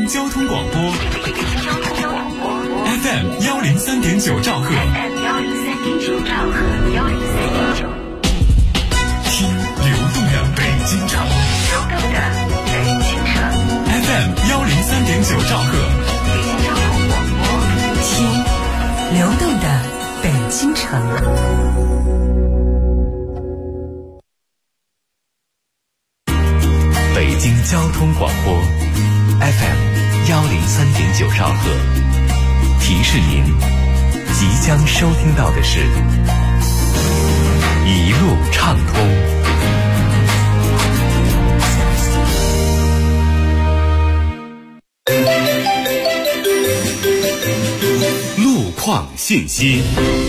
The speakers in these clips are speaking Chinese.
交通广播 FM 103.9兆赫，听流动的北京城，FM 103.9兆赫， 听流动的北京城。 北京交通广播 FM 103.9兆赫，提示您即将收听到的是一路畅通。路况信息。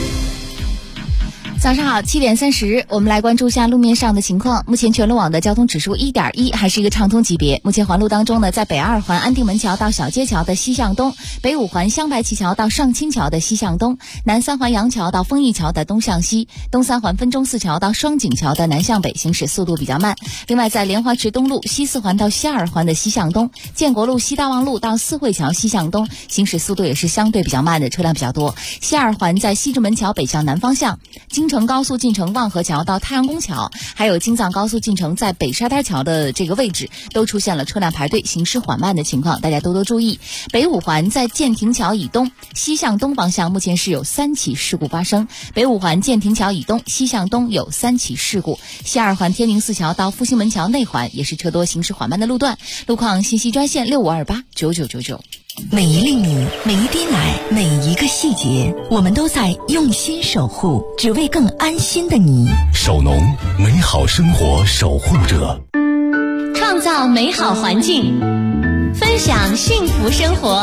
早上好，7点30，我们来关注一下路面上的情况。目前全路网的交通指数 1.1， 还是一个畅通级别。目前环路当中呢，在北二环安定门桥到小街桥的西向东，北五环香白旗桥到上清桥的西向东，南三环杨桥到丰益桥的东向西，东三环分钟寺桥到双井桥的南向北，行驶速度比较慢。另外，在莲花池东路西四环到西二环的西向东，建国路西大望路到四惠桥西向东，行驶速度也是相对比较慢的，车辆比较多。西二环在西直门桥北向南方向，京承高速进城望河桥到太阳宫桥，还有京藏高速进城在北沙滩桥的这个位置都出现了车辆排队行驶缓慢的情况，大家多多注意。北五环在建亭桥以东西向东方向目前是有3起事故发生，北五环建亭桥以东西向东有3起事故。西二环天宁寺桥到复兴门桥内环也是车多行驶缓慢的路段。路况信息专线65289999。 每一粒米，每一滴奶，每一个细节，我们都在用心守护，只为更安心的你。 守农，美好生活守护者， 创造美好环境，分享幸福生活。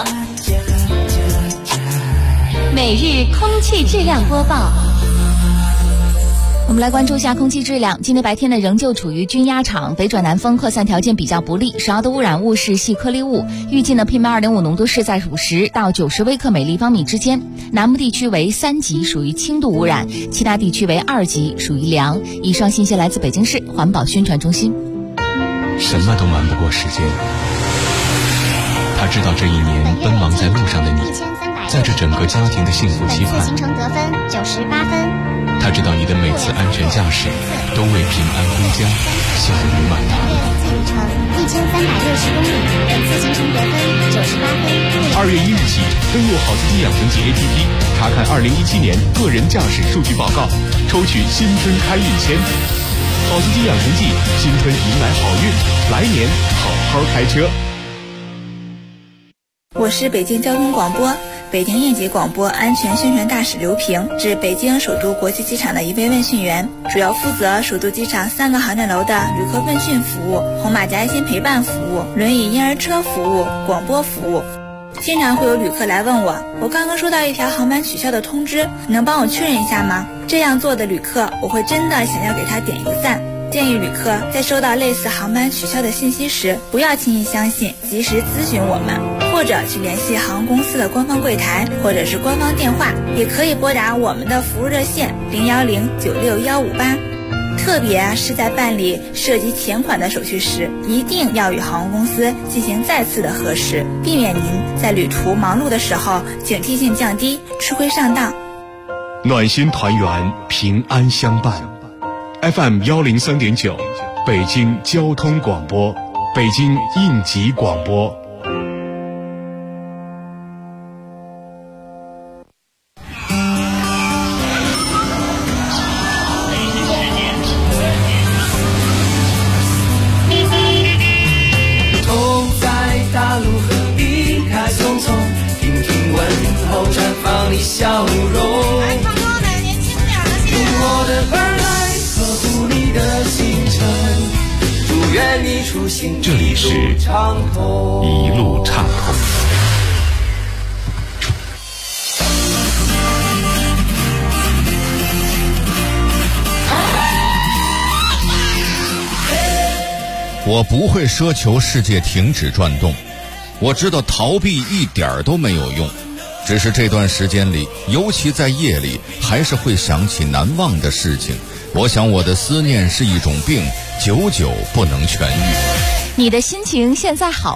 每日空气质量播报。 我们来关注一下空气质量。今天白天呢，仍旧处于均压场，北转南风，扩散条件比较不利。首要的污染物是细颗粒物，预计呢 PM2.5 浓度是在50到90微克每立方米之间。南部地区为3级，属于轻度污染；其他地区为2级，属于良。以上信息来自北京市环保宣传中心。 什么都瞒不过时间，他知道这一年奔忙在路上的你，在这整个家庭的幸福期盼。 行程得分98分。 他知道你的每次安全驾驶都为平安归家笑语满堂。 参与1360公里，本次行程得分98分。 2月1日起，登录好司机养成记 APP， 查看2017年个人驾驶数据报告，抽取新春开运签。好司机养成记，新春迎来好运，来年好好开车。 我是北京交通广播北京应急广播安全宣传大使刘平，是北京首都国际机场的一位问讯员，主要负责首都机场3个航站楼的旅客问讯服务、红马甲爱心陪伴服务、轮椅婴儿车服务、广播服务。经常会有旅客来问我刚刚收到一条航班取消的通知，你能帮我确认一下吗？这样做的旅客，我会真的想要给他点一个赞。建议旅客在收到类似航班取消的信息时，不要轻易相信，及时咨询我们，或者去联系航空公司的官方柜台或者是官方电话，也可以拨打我们的服务热线010-96158。特别是在办理涉及钱款的手续时，一定要与航空公司进行再次的核实，避免您在旅途忙碌的时候警惕性降低，吃亏上当。 暖心团圆，平安相伴。FM 103.9，北京交通广播，北京应急广播。 走在大路和避开匆匆，听听问候，绽放你笑容。用我的耳来呵护你的行程，祝愿你出行这里是一路畅通。 我不会奢求世界停止转动，我知道逃避一点儿都没有用，只是这段时间里，尤其在夜里，还是会想起难忘的事情。我想我的思念是一种病，久久不能痊愈。 你的心情现在好吗？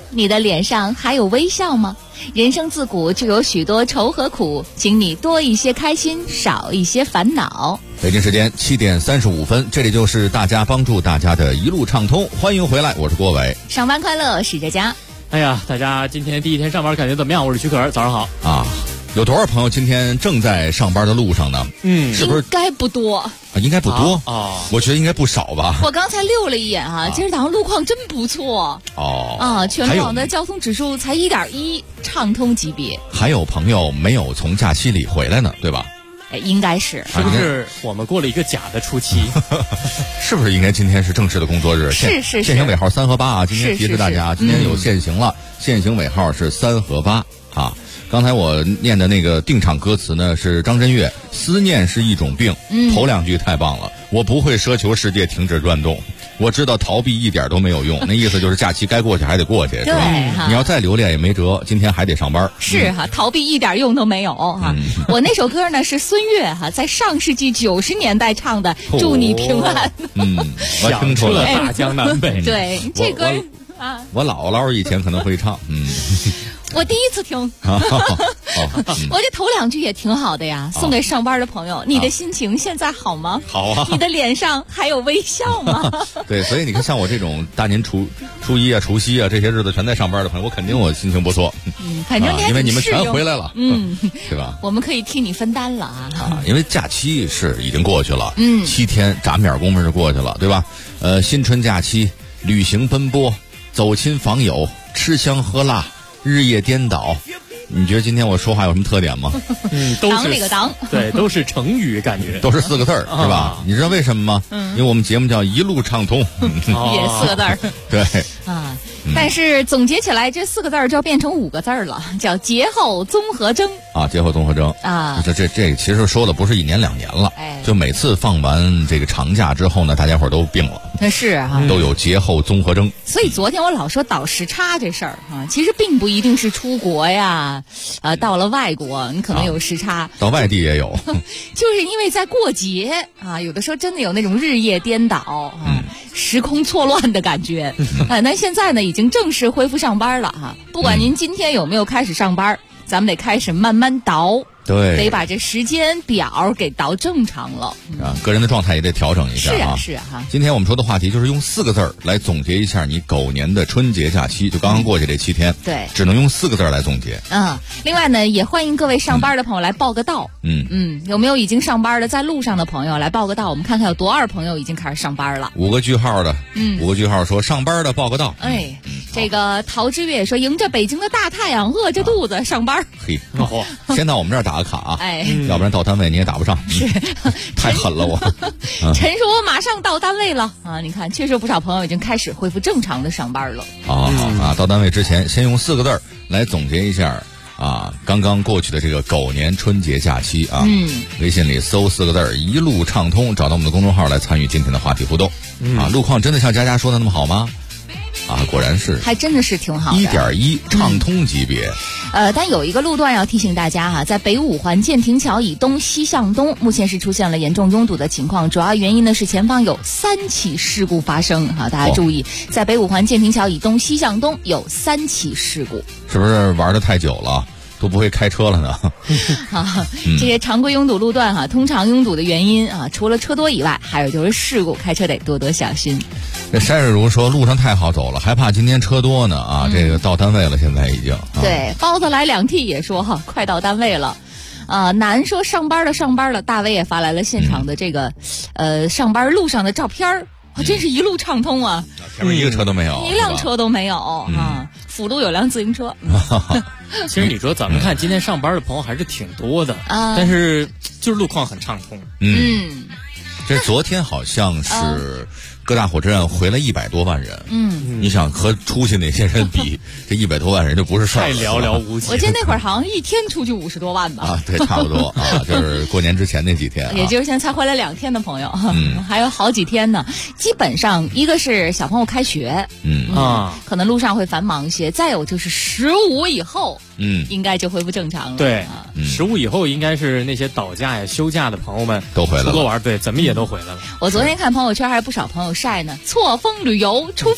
你的脸上还有微笑吗？人生自古就有许多愁和苦，请你多一些开心，少一些烦恼。 北京时间7点35分，这里就是大家帮助大家的一路畅通，欢迎回来，我是郭伟。 上班快乐，是佳佳。 哎呀，大家今天第一天上班感觉怎么样？我是曲可，早上好啊。有多少朋友今天正在上班的路上呢？是不是？ 应该不多啊，应该不多啊。我觉得应该不少吧。 我刚才溜了一眼啊，今儿早上路况真不错哦。 啊，全网的交通指数才1.1，畅通级别。 还有朋友没有从假期里回来呢，对吧？ 应该是。 是不是我们过了一个假的初期？ 是不是应该今天是正式的工作日？ 是。 限行尾号3和8啊，今天提示大家，今天有限行了，限行尾号是3和8啊。刚才我念的那个定场歌词呢，是张震岳，思念是一种病。头2句太棒了，我不会奢求世界停止转动，我知道逃避一点都没有用。那意思就是假期该过去还得过去，是吧？你要再留恋也没辙，今天还得上班。 是哈，逃避一点用都没有哈。我那首歌呢是孙悦哈在上世纪90年代唱的《祝你平安》。 我听出了大江南北。 对，这歌啊， 我姥姥以前可能会唱。 我第一次听，我这头2句也挺好的呀，送给上班的朋友。你的心情现在好吗？ 好啊。 你的脸上还有微笑吗？ 对，所以你看，像我这种大年初一啊、除夕啊这些日子全在上班的朋友，我肯定我心情不错。 反正因为你们全回来了，对吧？ 我们可以替你分担了啊。 因为假期是已经过去了，7天眨眼功夫就过去了，对吧？新春假期，旅行奔波，走亲访友，吃香喝辣。日夜颠倒，你觉得今天我说话有什么特点吗？ 都是那个当， 对，都是成语，感觉都是4个字儿，是吧？你知道为什么吗？因为我们节目叫一路畅通， 也4个字儿。 对啊，但是总结起来这4个字儿就要变成5个字儿了，叫节后综合征啊，节后综合征啊。这其实说的不是1年2年了，就每次放完这个长假之后呢，大家伙都病了。 是啊， 都有节后综合征。 所以昨天我老说倒时差这事儿啊，其实并不一定是出国呀，到了外国你可能有时差， 到外地也有， 就是因为在过节啊，有的时候真的有那种日夜颠倒啊，时空错乱的感觉。那现在呢，已经正式恢复上班了哈。不管您今天有没有开始上班，咱们得开始慢慢倒。 对， 得把这时间表给倒正常了啊，个人的状态也得调整一下啊。 是啊哈。 今天我们说的话题就是用4个字儿来总结一下你狗年的春节假期，就刚刚过去这7天， 对， 只能用4个字儿来总结。 另外呢，也欢迎各位上班的朋友来报个到。有没有已经上班的在路上的朋友来报个到？我们看看有多少朋友已经开始上班了。 5个句号的，5个句号说上班的报个到。 这个陶之月说迎着北京的大太阳，饿着肚子上班。 嘿，先到我们这儿打个卡啊。要不然到单位你也打不上， 是太狠了我。 陈说我马上到单位了啊！你看，确实不少朋友已经开始恢复正常的上班了。 到单位之前先用4个字儿来总结一下啊，刚刚过去的这个狗年春节假期啊。微信里搜4个字儿一路畅通，找到我们的公众号来参与今天的话题互动。路况真的像佳佳说的那么好吗？果然是， 还真的是挺好的 ，1.1畅通级别。 但有一个路段要提醒大家哈，在北五环建亭桥以东西向东，目前是出现了严重拥堵的情况，主要原因呢是前方有3起事故发生哈，大家注意，在北五环建亭桥以东西向东有3起事故， 是不是玩得太久了？都不会开车了呢。 这些常规拥堵路段哈，通常拥堵的原因啊，除了车多以外，还有就是事故，开车得多多小心。 这山水如说路上太好走了，还怕今天车多呢啊！这个到单位了，现在已经。 对，包子来2屉也说哈，快到单位了。南说上班了，大威也发来了现场的这个，上班路上的照片儿。真是一路畅通啊！ 前面一个车都没有， 一辆车都没有啊！辅路有辆自行车。 其实你说咱们看今天上班的朋友还是挺多的，但是就是路况很畅通。 这昨天好像是各大火车站回来100多万人。你想和出去那些人比，这100多万人就不是事儿， 太寥寥无几。 我记得那会儿好像一天出去50多万吧。 对，差不多啊，就是过年之前那几天。 也就是现在才回来2天的朋友，还有好几天呢。基本上一个是小朋友开学，可能路上会繁忙一些；再有就是15以后，应该就恢复正常了。 对，15以后应该是那些倒假呀、休假的朋友们都回来了， 出国玩，对，怎么也都回来了。 我昨天看朋友圈还有不少朋友晒呢，错峰旅游出发。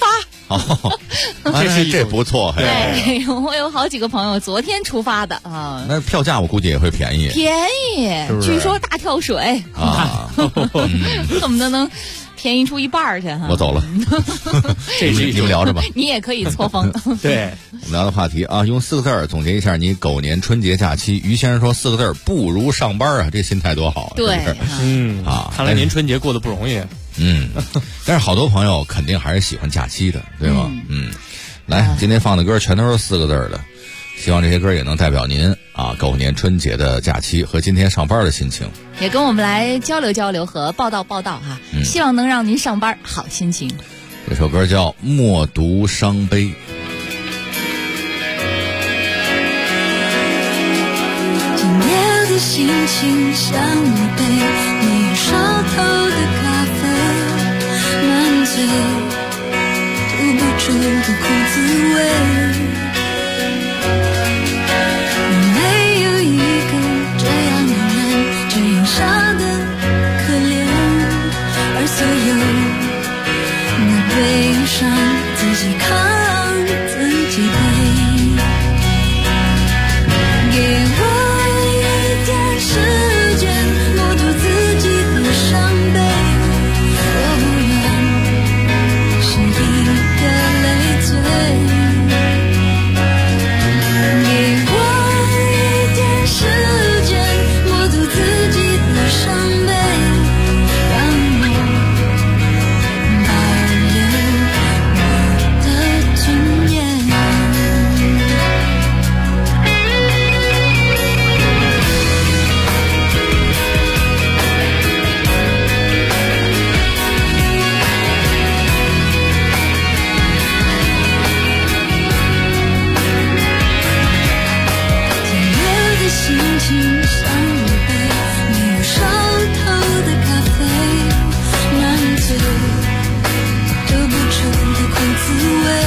这不错。 对，我有好几个朋友昨天出发的啊。 那票价我估计也会便宜。 便宜， 是不是？ 据说大跳水啊， 恨不得能便宜出一半去哈。 我走了，你们聊着吧。 你也可以错峰。 对， 我们聊的话题啊，用4个字总结一下你狗年春节假期。于先生说4个字：不如上班啊！这心态多好。 对， 看来您春节过得不容易。 但是好多朋友肯定还是喜欢假期的，对吗？来，今天放的歌全都是4个字的，希望这些歌也能代表您啊狗年春节的假期和今天上班的心情， 也跟我们来交流交流和报道报道哈。希望能让您上班好心情。 这首歌叫《默读伤悲》。 今夜的心情像一杯没有烧透的咖啡，满嘴吐不出的苦滋味。没有一个这样的人，这样傻的可怜，而所有那悲伤自己扛自己背。给我一点时间，默读自己的伤悲，我不愿是一个累赘。给我一点时间，默读自己的伤悲，让我保留我的尊严。心情像一杯没有烧透的咖啡，满嘴吐不出的苦滋味。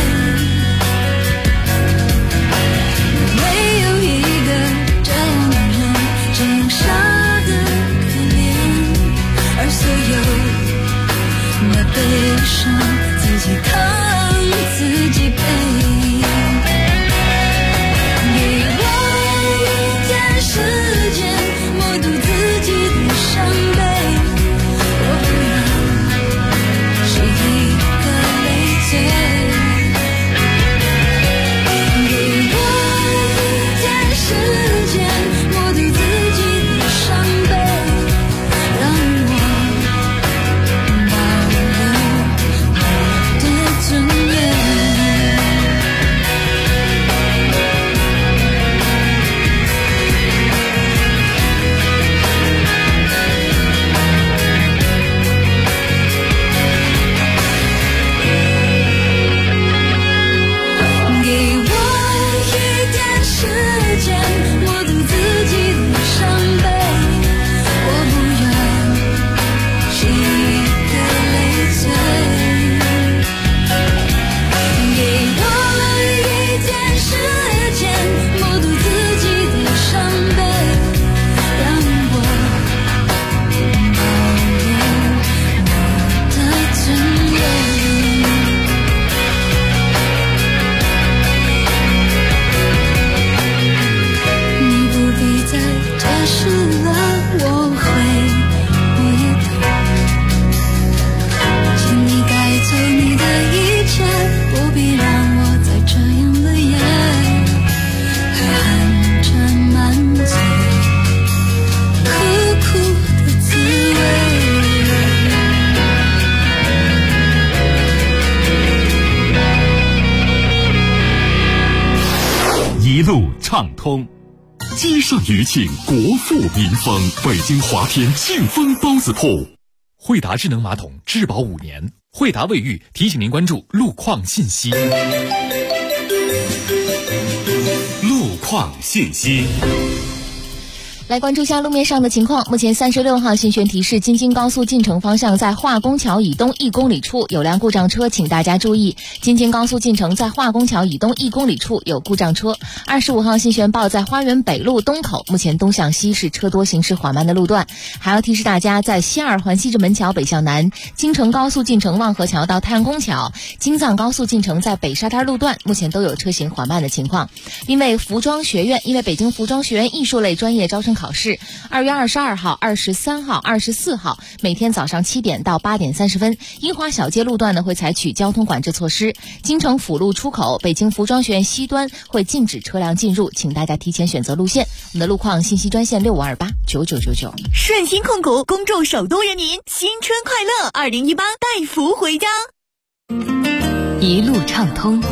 没有一个这样的人，这样傻的可怜，而所有那悲伤自己扛自己背。时间默读自己的伤悲，我不愿是一个累赘。给我一点时间，默读自己的伤悲，让我保留我的尊严。 一路畅通，鸡盛余庆，国富民丰。北京华天庆丰包子铺， 惠达智能马桶质保5年。惠达卫浴提醒您关注路况信息。 路况信息。 来关注下路面上的情况。目前36号信讯提示，京津高速进城方向在化工桥以东1公里处有辆故障车，请大家注意。京津高速进城在化工桥以东1公里处有故障车。25号信讯报，在花园北路东口，目前东向西是车多行驶缓慢的路段。还要提示大家，在西二环西直门桥北向南，京承高速进城望河桥到太阳宫桥，京藏高速进城在北沙滩路段，目前都有车行缓慢的情况。因为北京服装学院艺术类专业招生考试2月22号、23号、24号每天早上7点到8点30分，樱花小街路段呢会采取交通管制措施。京城辅路出口北京服装学院西端会禁止车辆进入，请大家提前选择路线。我们的路况信息专线65289999。 顺鑫控股恭祝首都人民新春快乐，2018带福回家，一路畅通。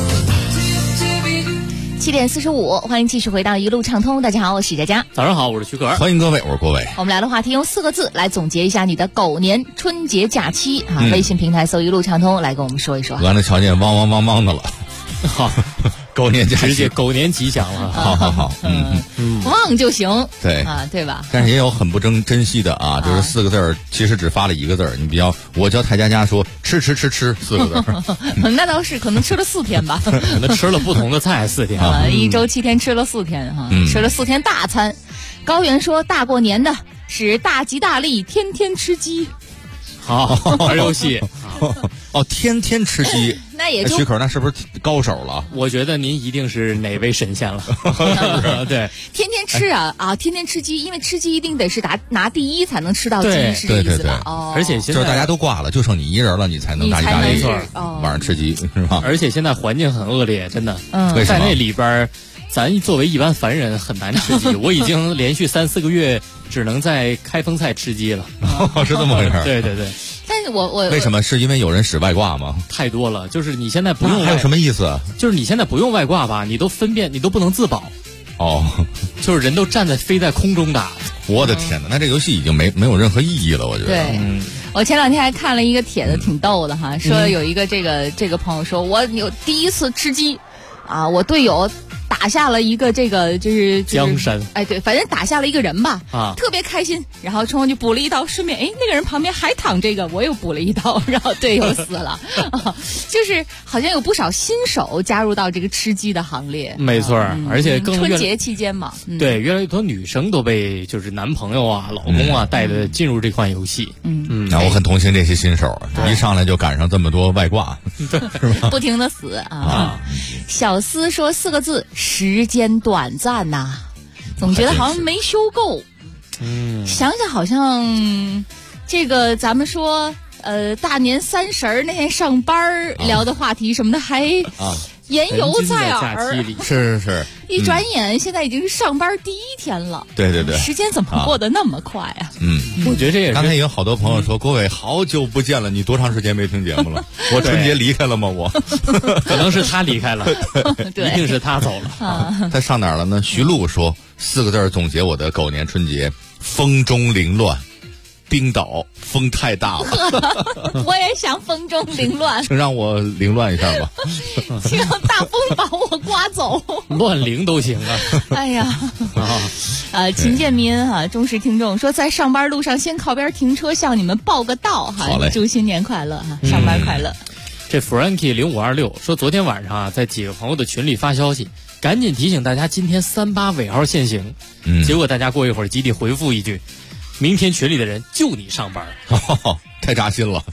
7点45，欢迎继续回到一路畅通。大家好，我是佳佳。 早上好，我是徐可。 欢迎各位，我是郭伟。 我们来的话题用4个字来总结一下你的狗年春节假期啊！微信平台搜一路畅通，来跟我们说一说。 完了，瞧见汪汪汪汪的了。 好， 狗年假期， 直接狗年吉祥了。 好， 旺就行。 对啊，对吧？ 但是也有很不珍惜的啊，就是4个字儿，其实只发了1个字儿。你比较，我教太佳说吃4个字儿。 那倒是，可能吃了4天吧。 可能吃了不同的菜4天啊，1周7天吃了4天哈，吃了4天大餐。高原说大过年的是大吉大利，天天吃鸡。 好，玩游戏。 哦，天天吃鸡， 那也就徐可，那是不是高手了？ 我觉得您一定是哪位神仙了。对， 天天吃啊，天天吃鸡，因为吃鸡一定得是拿第一才能吃到鸡，是这意思吧？哦， 而且现在就是大家都挂了，就剩你一人了，你才能大吉大利。晚上吃鸡是吧？ 而且现在环境很恶劣，真的。 在那里边，咱作为一般凡人很难吃鸡。我已经连续3-4个月只能在开封菜吃鸡了。 是这么回事？ 对。 但是我为什么？是因为有人使外挂吗？ 太多了，就是你现在不用。 还有什么意思？ 就是你现在不用外挂吧，你都不能自保。 哦， 就是人都飞在空中打。 我的天哪，那这游戏已经没有任何意义了，我觉得。 对，我前2天还看了一个帖子，挺逗的哈，说有一个这个朋友说，我有第一次吃鸡，啊，我队友打下了一个就是江山， 哎，对，反正打下了一个人吧， 啊， 特别开心，然后冲过去补了一刀，顺便那个人旁边还躺这个，我又补了一刀，然后队友死了，就是好像有不少新手加入到这个吃鸡的行列， 没错，而且春节期间嘛， 对，越来越多女生都被就是男朋友啊、老公啊带着进入这款游戏， 那我很同情这些新手，一上来就赶上这么多外挂，是吧？ 不停的死啊！小思说4个字。时间短暂呐，总觉得好像没修够。想想好像这个咱们说大年30那天上班聊的话题什么的还言犹在耳。 是。 一转眼现在已经是上班第1天了。 对。 时间怎么过得那么快啊？ 我觉得这也是。 刚才有好多朋友说，郭伟好久不见了，你多长时间没听节目了？我春节离开了吗？我可能是他离开了，一定是他走了。 他上哪儿了呢？徐璐说4个字总结我的狗年春节：风中凌乱。冰岛风太大了， 我也想风中凌乱， 请让我凌乱一下吧， 请让大风把我刮走， 乱凌都行啊。 哎呀，秦建民忠实听众说，在上班路上先靠边停车，向你们报个到哈，祝新年快乐哈，上班快乐。 这 Frankie0526 说，昨天晚上在几个朋友的群里发消息，赶紧提醒大家今天38尾号限行，结果大家过一会儿集体回复一句。明天群里的人就你上班， 太扎心了，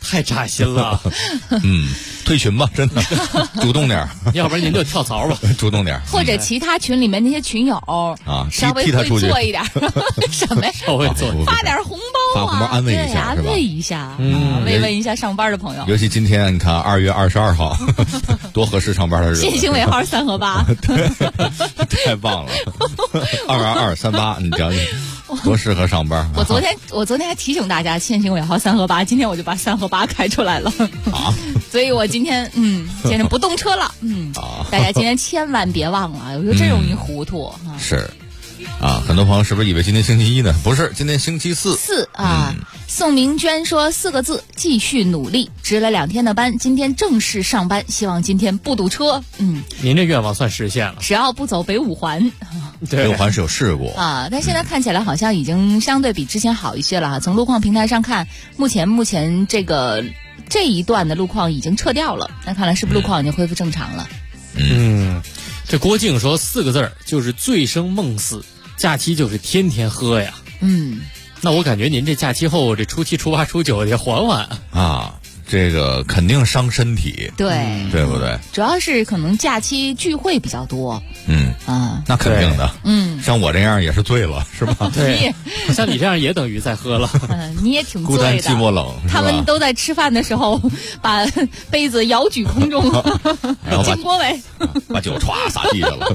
退群吧，真的，主动点， 要不然您就跳槽吧， 主动点， 或者其他群里面那些群友稍微会做一点，什么呀？ 稍微做， 发点红包发红包安慰一下， 安慰一下，慰问一下上班的朋友。 尤其今天你看2月22号，多合适上班的日子。 限行尾号3和8， 太棒了，22238，你讲讲。多适合上班！ 我昨天还提醒大家限行尾号3和8，今天我就把3和8开出来了。所以我今天今天不动车了。大家今天千万别忘了，有时候真容易糊涂。 是， 啊，很多朋友是不是以为今天星期一呢？不是，今天星期四。 宋明娟说4个字：继续努力。值了2天的班，今天正式上班，希望今天不堵车。 您这愿望算实现了， 只要不走北五环。 北五环是有事故啊，但现在看起来好像已经相对比之前好一些了哈。从路况平台上看，目前这一段的路况已经撤掉了，那看来是不是路况已经恢复正常了？ 这郭靖说4个字儿就是醉生梦死，假期就是天天喝呀。那我感觉您这假期后这初7、初8、初9得缓缓啊，这个肯定伤身体，对不对？ 主要是可能假期聚会比较多。 那肯定的。像我这样也是醉了，是吧？ 对，像你这样也等于在喝了。 你也挺醉的。 孤单寂寞冷， 他们都在吃饭的时候把杯子摇举空中，金锅伟把酒歘洒地上了。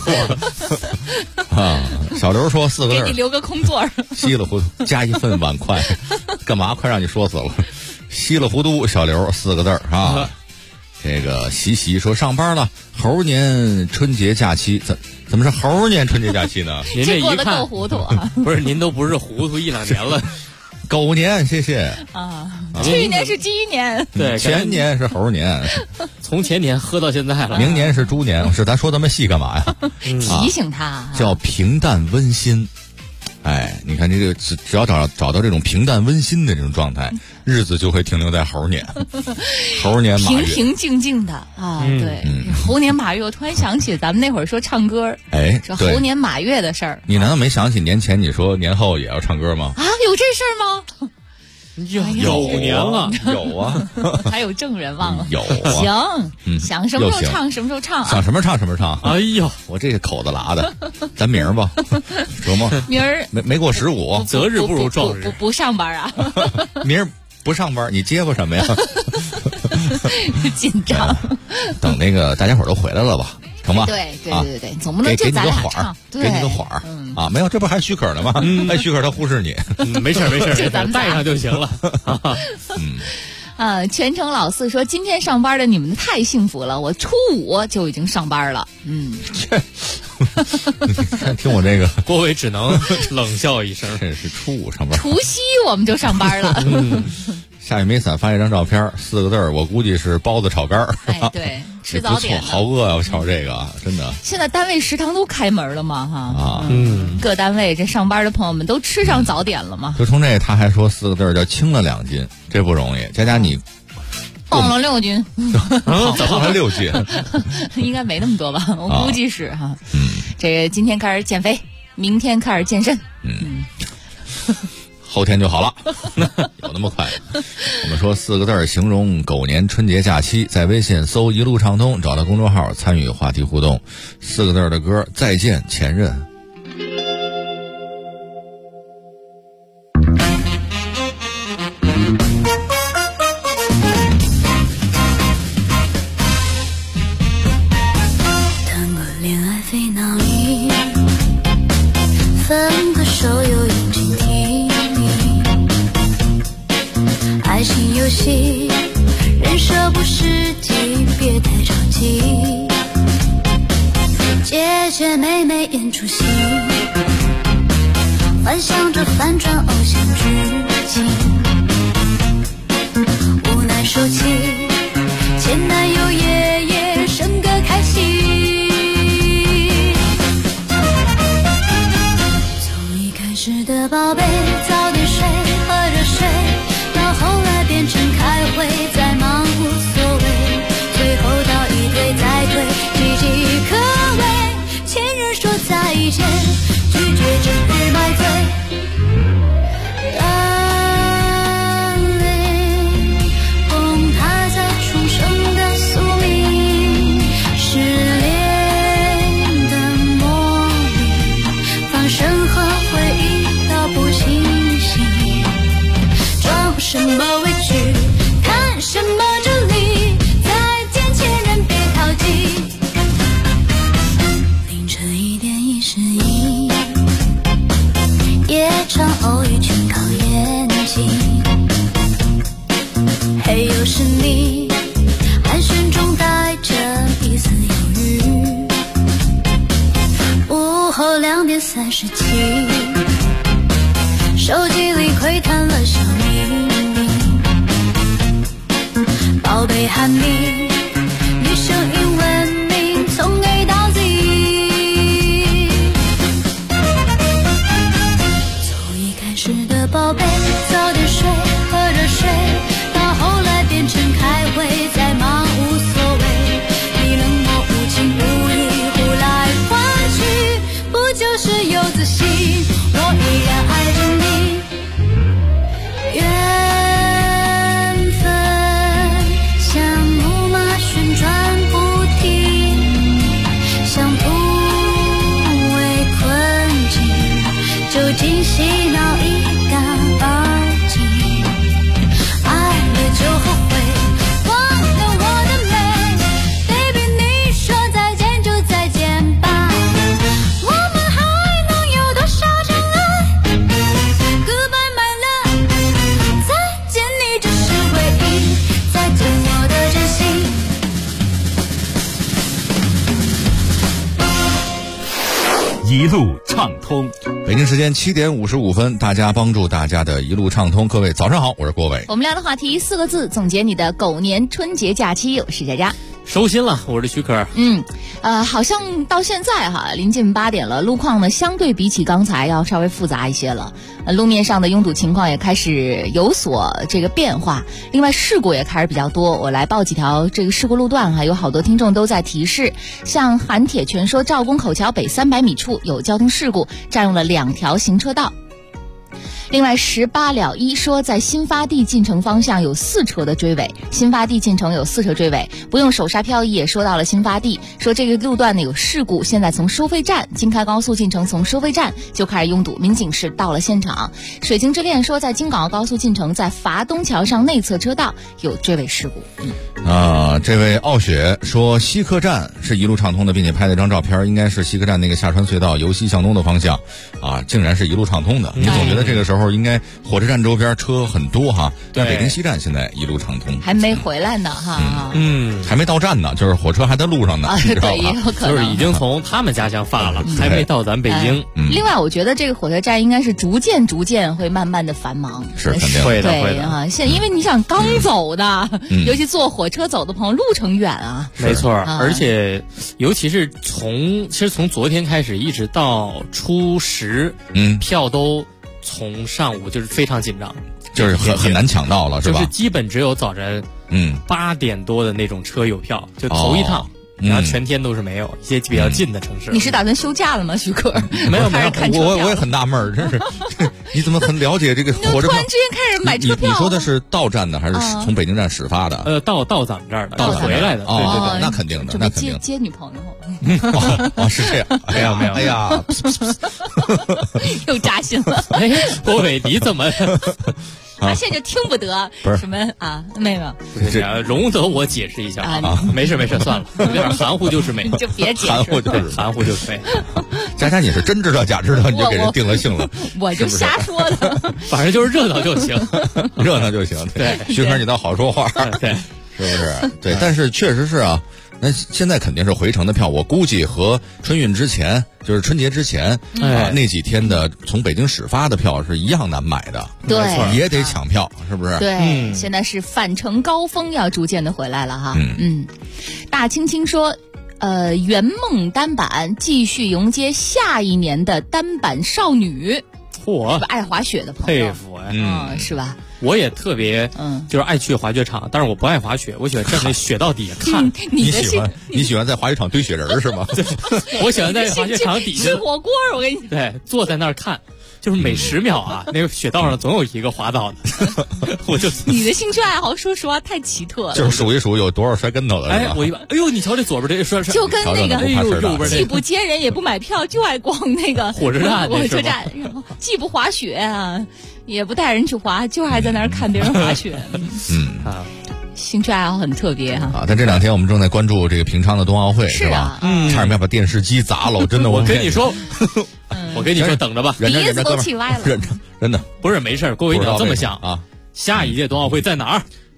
小刘说4个字， 给你留个空座。 稀里糊涂加一份碗筷，干嘛？快让你说死了。稀里糊涂，小刘4个字啊。这个习说上班了，猴年春节假期怎么是猴年春节假期呢？ 您这一看够糊涂啊！ 不是，您都不是糊涂1、2年了。 狗年，谢谢啊！去年是鸡年， 对， 前年是猴年， 从前年喝到现在了。 明年是猪年，是咱说那么细干嘛呀？ 提醒他叫平淡温馨。你看这个只要找到这种平淡温馨的这种状态，日子就会停留在猴年。猴年马月， 平平静静的啊。对，猴年马月，我突然想起咱们那会儿说唱歌，说猴年马月的事儿。 你难道没想起年前你说年后也要唱歌吗？ 啊，有这事儿吗？ 有年了， 有啊， 还有证人忘了。 有啊， 行，想什么时候唱什么时候唱， 想什么唱什么唱。 哎呦， 我这个口子拉的，咱明儿吧，说吗？ 明儿没过15， 择日不如撞日， 不上班啊？ 明儿不上班，你结巴什么呀？ 紧张。 等那个大家伙都回来了吧？成吧？ 对，总不能就咱俩唱， 给你个缓儿啊！没有，这不还许可呢吗？还许可他忽视你， 没事， 就咱们带上就行了。 全程老4说今天上班的你们太幸福了，我初5就已经上班了。 听我这个， 郭伟只能冷笑一声。 这是初5上班， 除夕我们就上班了。 下雨没伞，发一张照片，4个字，我估计是包子炒肝儿。 对，吃早点。 好饿啊！我瞧这个真的。 现在单位食堂都开门了嘛，各单位这上班的朋友们都吃上早点了嘛。 就从这他还说4个字叫轻了2斤，这不容易。佳你胖了6斤， 胖了6斤， 应该没那么多吧？我估计是哈。这个今天开始减肥，明天开始健身。 后天就好了，有那么快？我们说4个字形容狗年春节假期，在微信搜一路畅通，找到公众号参与话题互动。4个字的歌，再见前任。 谈过恋爱费脑力，分个手又用尽体力。爱情游戏，人设不实际，别太着急。姐姐妹妹演出戏，幻想着反转偶像剧情。无奈收起，前男友爷爷生个开心。从一开始的宝贝，早点睡，喝热水。后来变成开会，再忙无所谓，最后到一堆再退，岌岌可危。前任说再见，拒绝整日买醉。崩塌在重生的宿命，失恋的魔力，放生和回忆都不清晰。什么委屈，看什么这里，再见前任别逃避。凌晨1点1:11，夜场偶遇全靠演技。嘿，又是你，寒暄中带着一丝犹豫。午后 2点37，手机里窥探了小秘密，宝贝喊你，女生英文名从 A 到 Z， 从一开始的宝贝，早点睡，喝热水，到后来变成开会，再忙无所谓，你冷漠无情无义，呼来唤去，不就是有自信，我依然爱着你。缘分像木马旋转不停，像突围困境，究竟洗脑一干二净，爱了就后悔，忘了我的美 Baby 你说再见就再见吧，我们还能有多少真爱 Goodbye my love， 再见你只是回忆，再见我的真心。 一路畅通。 北京时间7点55分，大家帮助大家的一路畅通。各位早上好，我是郭伟。 我们聊的话题4个字，总结你的狗年春节假期。我是佳佳。 收心了，我是许可。 好像到现在哈，临近8点了，路况呢相对比起刚才要稍微复杂一些了。路面上的拥堵情况也开始有所这个变化，另外事故也开始比较多。我来报几条这个事故路段哈，有好多听众都在提示，像韩铁全说赵公口桥北300米处有交通事故，占用了2条行车道。另外18了1说在新发地进城方向有4车的追尾，新发地进城有4车追尾，不用手刹漂移也说到了新发地，说这个路段呢有事故，现在从收费站京开高速进城，从收费站就开始拥堵，民警是到了现场。水晶之恋说在京港澳高速进城，在筏东桥上内侧车道有追尾事故。 这位傲雪说西客站是一路畅通的，并且拍了一张照片，应该是西客站那个下川隧道由西向东的方向啊，竟然是一路畅通的。你总觉得这个时候应该火车站周边车很多哈，但北京西站现在一路畅通， 还没回来呢哈。 还没到站呢，就是火车还在路上呢，你知道吧？ 对，也有可能就是已经从他们家乡发了，还没到咱北京。 另外，我觉得这个火车站应该是逐渐会慢慢的繁忙， 是肯定会的啊。现在因为你想刚走的，尤其坐火车走的朋友，路程远啊。 没错，而且尤其是从昨天开始一直到初10，票都从上午就是非常紧张， 就是很难抢到了，是吧？ 就是基本只有早晨8点多的那种车有票，就头一趟。然后全天都是没有，一些比较近的城市。 你是打算休假了吗，徐可？ 没有， 我也很纳闷，真是，你怎么很了解这个火车票？ 突然之间开始买车票。 你说的是到站的还是从北京站始发的？ 到咱们这儿的，到回来的。 对，那肯定的，那肯定。 接女朋友。 是这样。没有。哎呀， 又扎心了。 郭伟迪怎么？ 他现在就听不得什么啊，没有， 容得我解释一下啊，没事，算了，有点含糊就是美， 就别解释， 含糊就是美。 佳佳，你是真知道假知道，你就给人定了性了， 我就瞎说的， 反正就是热闹就行， 热闹就行。对，徐可你倒好说话， 对， 是不是？对，但是确实是啊。那现在肯定是回程的票，我估计和春运之前，就是春节之前那几天的从北京始发的票是一样难买的， 对， 也得抢票，是不是？ 对，现在是返程高峰要逐渐的回来了哈。大青青说，圆梦单板继续迎接下一年的单板少女，爱滑雪的朋友， 佩服啊， 是吧？ 我也特别，就是爱去滑雪场，但是我不爱滑雪，我喜欢站在雪道底下看。 你喜欢在滑雪场堆雪人是吗？ 我喜欢在滑雪场底下吃火锅，我跟你对，坐在那儿看，就是每10秒啊，那个雪道上总有一个滑倒的。我就你的兴趣爱好，说实话太奇特了。 就是数一数有多少摔跟头的。 我一般，哎呦，你瞧这左边这摔， 就跟那个右边既不接人也不买票，就爱逛那个火车站， 既不滑雪啊。也不带人去滑，就还在那儿看别人滑雪。兴趣爱好很特别哈。 但这2天我们正在关注这个平昌的冬奥会，是吧？差点要把电视机砸了，真的。 我跟你说，等着吧， 鼻子都气歪了。 真的不是没事。各位你要这么想啊，下一届冬奥会在哪儿？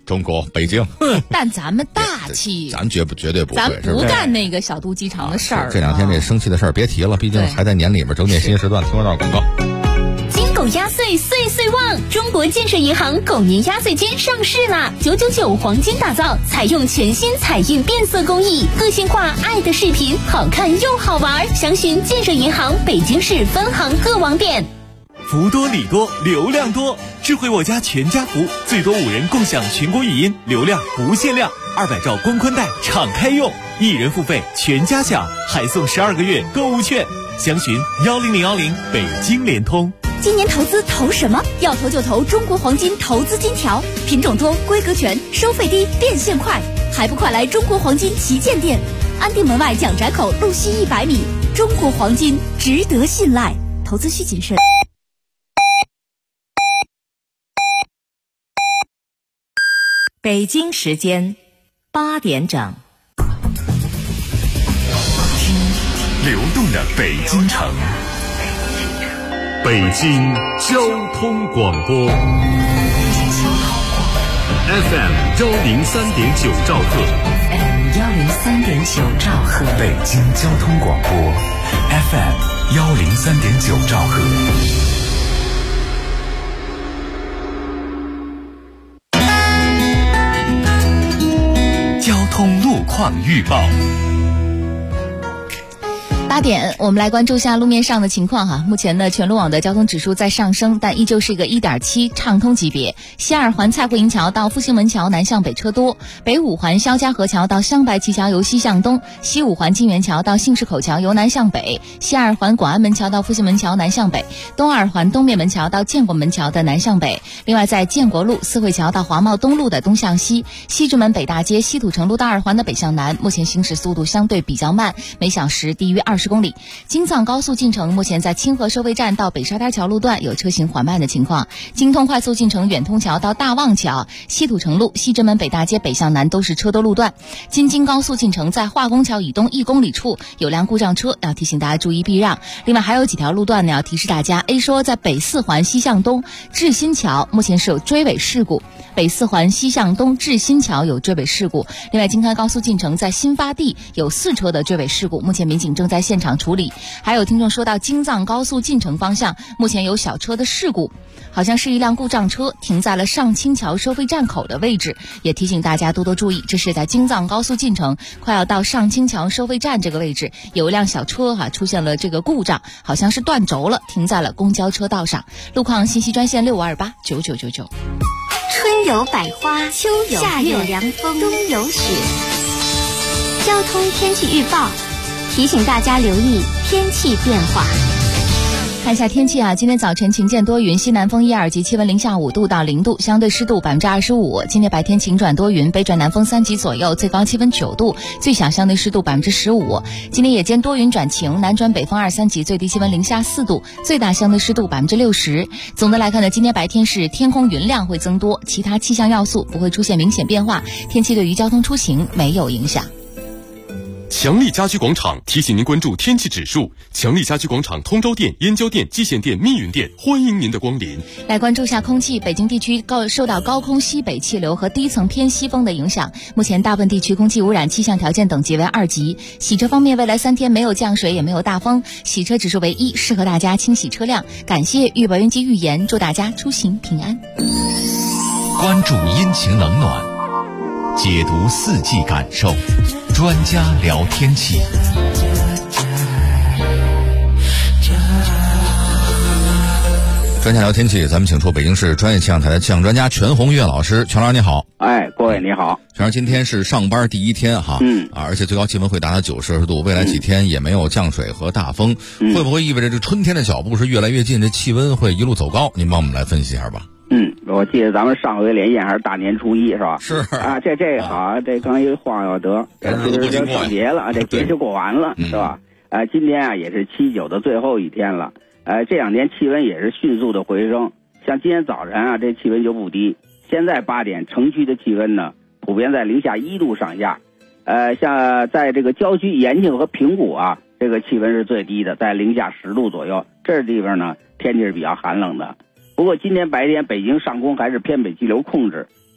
中国北京。 但咱们大气， 咱绝对不会， 咱不干那个小肚鸡肠的事儿。 这2天这生气的事儿别提了，毕竟还在年里面整点新时段。听说这广告。 金狗压岁岁岁旺！中国建设银行狗年压岁金上市啦！999黄金打造，采用全新彩印变色工艺，个性化爱的视频，好看又好玩。详询建设银行北京市分行各网点。 福多礼多，流量多，智慧我家全家福，最多5人共享全国语音，流量不限量，200兆光宽带敞开用，1人付费全家享，还送12个月购物券。详询10010北京联通。 今年投资投什么？要投就投中国黄金投资金条，品种多，规格全，收费低，变现快，还不快来中国黄金旗舰店，安定门外蒋宅口路西100米。中国黄金值得信赖，投资需谨慎。 北京时间8点整。 听流动的北京城。北京交通广播 FM 103.9兆赫 103.9兆赫， 北京交通广播 FM 103.9兆赫。交通路况预报。 8点，我们来关注一下路面上的情况哈。目前呢，全路网的交通指数在上升，但依旧是一个 1.7 畅通级别。西二环蔡胡营桥到复兴门桥南向北车多，北五环肖家河桥到湘白旗桥由西向东，西五环金源桥到信市口桥由南向北，西二环广安门桥到复兴门桥南向北，东二环东面门桥到建国门桥的南向北。另外，在建国路四惠桥到华贸东路的东向西，西直门北大街西土城路大二环的北向南，目前行驶速度相对比较慢，每小时低于20公里。京藏高速进城目前在清河收费站到北沙滩桥路段有车行缓慢的情况。京通快速进城远通桥到大望桥，西土城路西直门北大街北向南都是车多路段。京津高速进城在化工桥以东1公里处有辆故障车，要提醒大家注意避让。另外还有几条路段呢要提示大家。 A 说在北四环西向东至新桥目前是有追尾事故，北四环西向东至新桥有追尾事故。另外京开高速进城在新发地有4车的追尾事故，目前民警正在现场处理。还有听众说到京藏高速进城方向目前有小车的事故，好像是一辆故障车停在了上清桥收费站口的位置，也提醒大家多多注意。这是在京藏高速进城快要到上清桥收费站这个位置，有一辆小车出现了这个故障，好像是断轴了，停在了公交车道上。路况信息专线65289999。 春有百花，秋有夏有凉风，冬有雪。交通天气预报提醒大家留意天气变化。 看一下天气今天早晨晴间多云，西南风1、2级，气温零下5度到0度，相对湿度25%。今天白天晴转多云，北转南风3级左右，最高气温9度，最小相对湿度15%。今天夜间多云转晴，南转北风2、3级，最低气温零下4度，最大相对湿度60%。总的来看呢，今天白天是天空云量会增多，其他气象要素不会出现明显变化，天气对于交通出行没有影响。 强力家居广场提醒您关注天气指数。强力家居广场通州店、燕郊店、蓟县店、密云店，欢迎您的光临。 来关注下空气，北京地区受到高空西北气流和低层偏西风的影响，目前大部分地区空气污染气象条件等级为2级。洗车方面，未来3天没有降水也没有大风，洗车指数为1，适合大家清洗车辆。感谢预报云及预言，祝大家出行平安。 关注阴晴冷暖，解读四季感受，专家聊天气。 专家聊天气，咱们请出北京市专业气象台的气象专家全红月老师。全老师你好。 各位你好。 全老师，今天是上班第一天而且最高气温会达到90摄氏度，未来几天也没有降水和大风，会不会意味着这春天的脚步是越来越近，这气温会一路走高？您帮我们来分析一下吧。 我记得咱们上回连线还是大年初1是吧？ 是这好，这刚一晃要得，这上节了，这节就过完了是吧？今天也是7、9的最后一天了。这2天气温也是迅速的回升，像今天早晨这气温就不低，现在8点城区的气温呢普遍在零下1度上下。像在这个郊区延庆和平谷这个气温是最低的，在零下10度左右，这地方呢天气是比较寒冷的。不过今天白天北京上空还是偏北气流控制，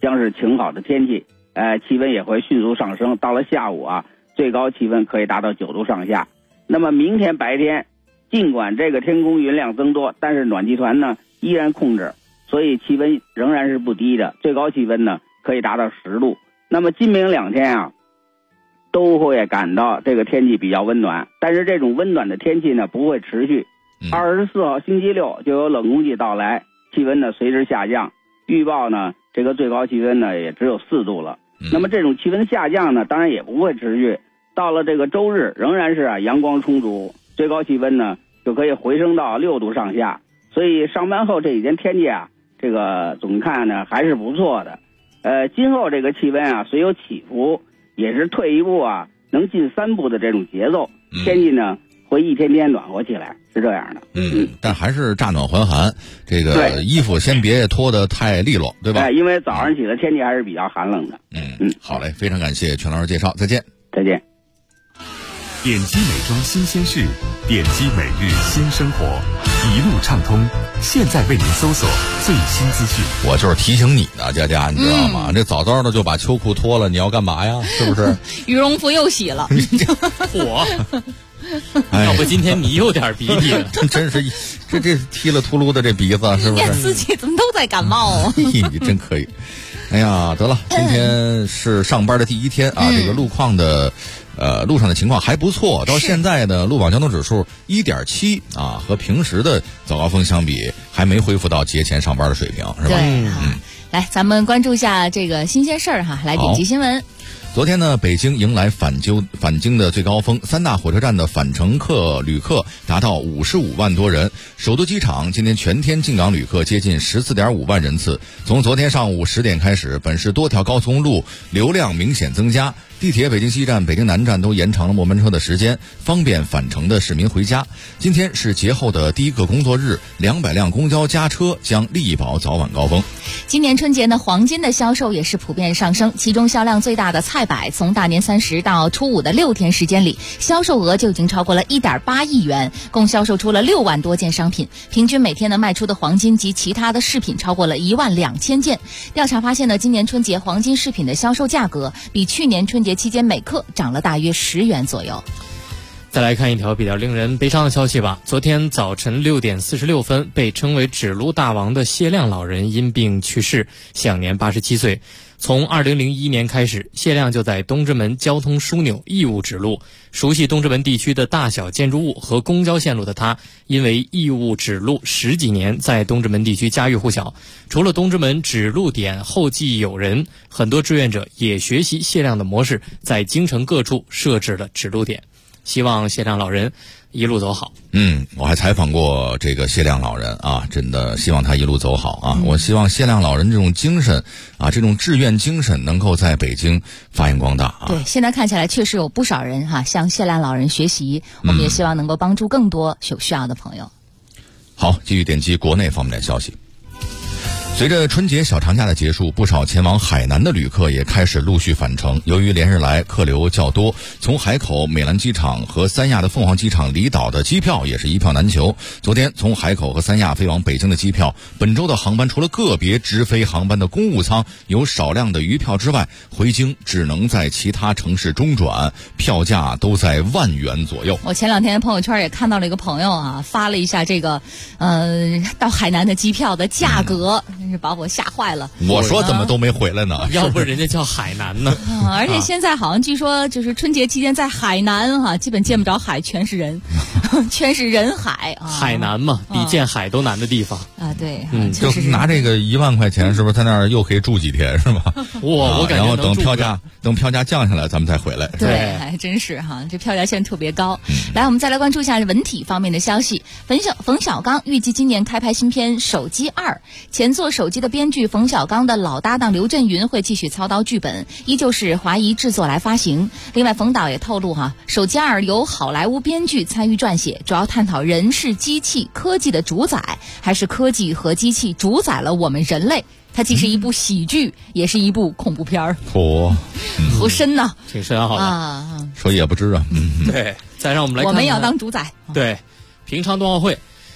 将是晴好的天气，气温也会迅速上升，到了下午啊，最高气温可以达到9度上下。那么明天白天，尽管这个天空云量增多，但是暖气团呢依然控制，所以气温仍然是不低的，最高气温呢可以达到10度。那么今明2天啊，都会感到这个天气比较温暖，但是这种温暖的天气呢不会持续。24号星期六就有冷空气到来，气温呢随之下降，预报呢这个最高气温呢也只有4度了。那么这种气温下降呢当然也不会持续，到了这个周日仍然是阳光充足，最高气温呢就可以回升到6度上下。所以上班后这几天天气啊，这个总看呢还是不错的。今后这个气温啊虽有起伏，也是退一步啊能进3步的这种节奏，天气呢会一天天暖和起来，是这样的。 但还是乍暖还寒，这个衣服先别脱得太利落，对吧？ 因为早上起来天气还是比较寒冷的。 好嘞，非常感谢全老师介绍，再见。 再见。 点击美妆新鲜事，点击每日新生活，一路畅通。现在为您搜索最新资讯。 我就是提醒你呢，佳佳，你知道吗？这早早的就把秋裤脱了，你要干嘛呀？是不是？ 羽绒服又洗了。 我。要不今天你有点鼻涕了， 真是这踢了秃噜的这鼻子，是不是？ 一年四季怎么都在感冒啊？ 你真可以。哎呀，得了，今天是上班的第一天啊，这个路况的路上的情况还不错，到现在呢，路网交通指数1.7啊，和平时的早高峰相比，还没恢复到节前上班的水平，是吧？ 对，来，咱们关注一下这个新鲜事儿哈，来点击新闻。 昨天呢，北京迎来返京的最高峰，3大火车站的返程旅客达到55万多人。首都机场今天全天进港旅客接近14.5万人次。从昨天上午10点开始，本市多条高速公路流量明显增加，地铁北京西站、北京南站都延长了末班车的时间，方便返程的市民回家。今天是节后的第一个工作日，200辆公交加车将力保早晚高峰。 今年春节呢，黄金的销售也是普遍上升，其中销量最大的菜百，从大年30到初5的6天时间里，销售额就已经超过了1.8亿元，共销售出了6万多件商品，平均每天呢卖出的黄金及其他的饰品超过了12000件。调查发现呢，今年春节黄金饰品的销售价格比去年春节期间每克涨了大约10元左右。 再来看一条比较令人悲伤的消息吧。昨天早晨6点46分，被称为指路大王的谢亮老人因病去世，享年87岁。从2001年开始，谢亮就在东直门交通枢纽义务指路。熟悉东直门地区的大小建筑物和公交线路的他，因为义务指路10几年，在东直门地区家喻户晓。除了东直门指路点后继有人，很多志愿者也学习谢亮的模式，在京城各处设置了指路点。希望谢亮老人一路走好。 我还采访过这个谢亮老人啊，真的希望他一路走好啊。我希望谢亮老人这种精神啊，这种志愿精神能够在北京发扬光大啊。 对，现在看起来确实有不少人向谢亮老人学习，我们也希望能够帮助更多有需要的朋友。 好，继续点击国内方面的消息。随着春节小长假的结束，不少前往海南的旅客也开始陆续返程。由于连日来客流较多，从海口美兰机场和三亚的凤凰机场离岛的机票也是一票难求。昨天从海口和三亚飞往北京的机票，本周的航班除了个别直飞航班的公务舱有少量的余票之外，回京只能在其他城市中转，票价都在10000元左右。 我前2天朋友圈也看到了一个朋友发了一下这个到海南的机票的价格，真是把我吓坏了。 我说怎么都没回来呢？ 要不人家叫海南呢？ 而且现在好像据说就是春节期间在海南基本见不着海，全是人，全是人海啊。 海南嘛，比见海都难的地方啊。对， 就拿这个1万块钱，是不是在那儿又可以住几天，是吧？ 我感觉然后等票价降下来，咱们再回来。 对，还真是这票价现在特别高。来，我们再来关注一下文体方面的消息。冯小刚预计今年开拍新片《手机2》，前作手机的编剧冯小刚的老搭档刘震云会继续操刀剧本，依旧是华谊制作来发行。另外，冯导也透露手机2由好莱坞编剧参与撰写，主要探讨人是机器科技的主宰，还是科技和机器主宰了我们人类。它既是一部喜剧，也是一部恐怖片儿。好深呐， 挺深奥的啊！ 说也不知啊。 对，再让我们来看看， 我们也要当主宰。 对，平昌冬奥会，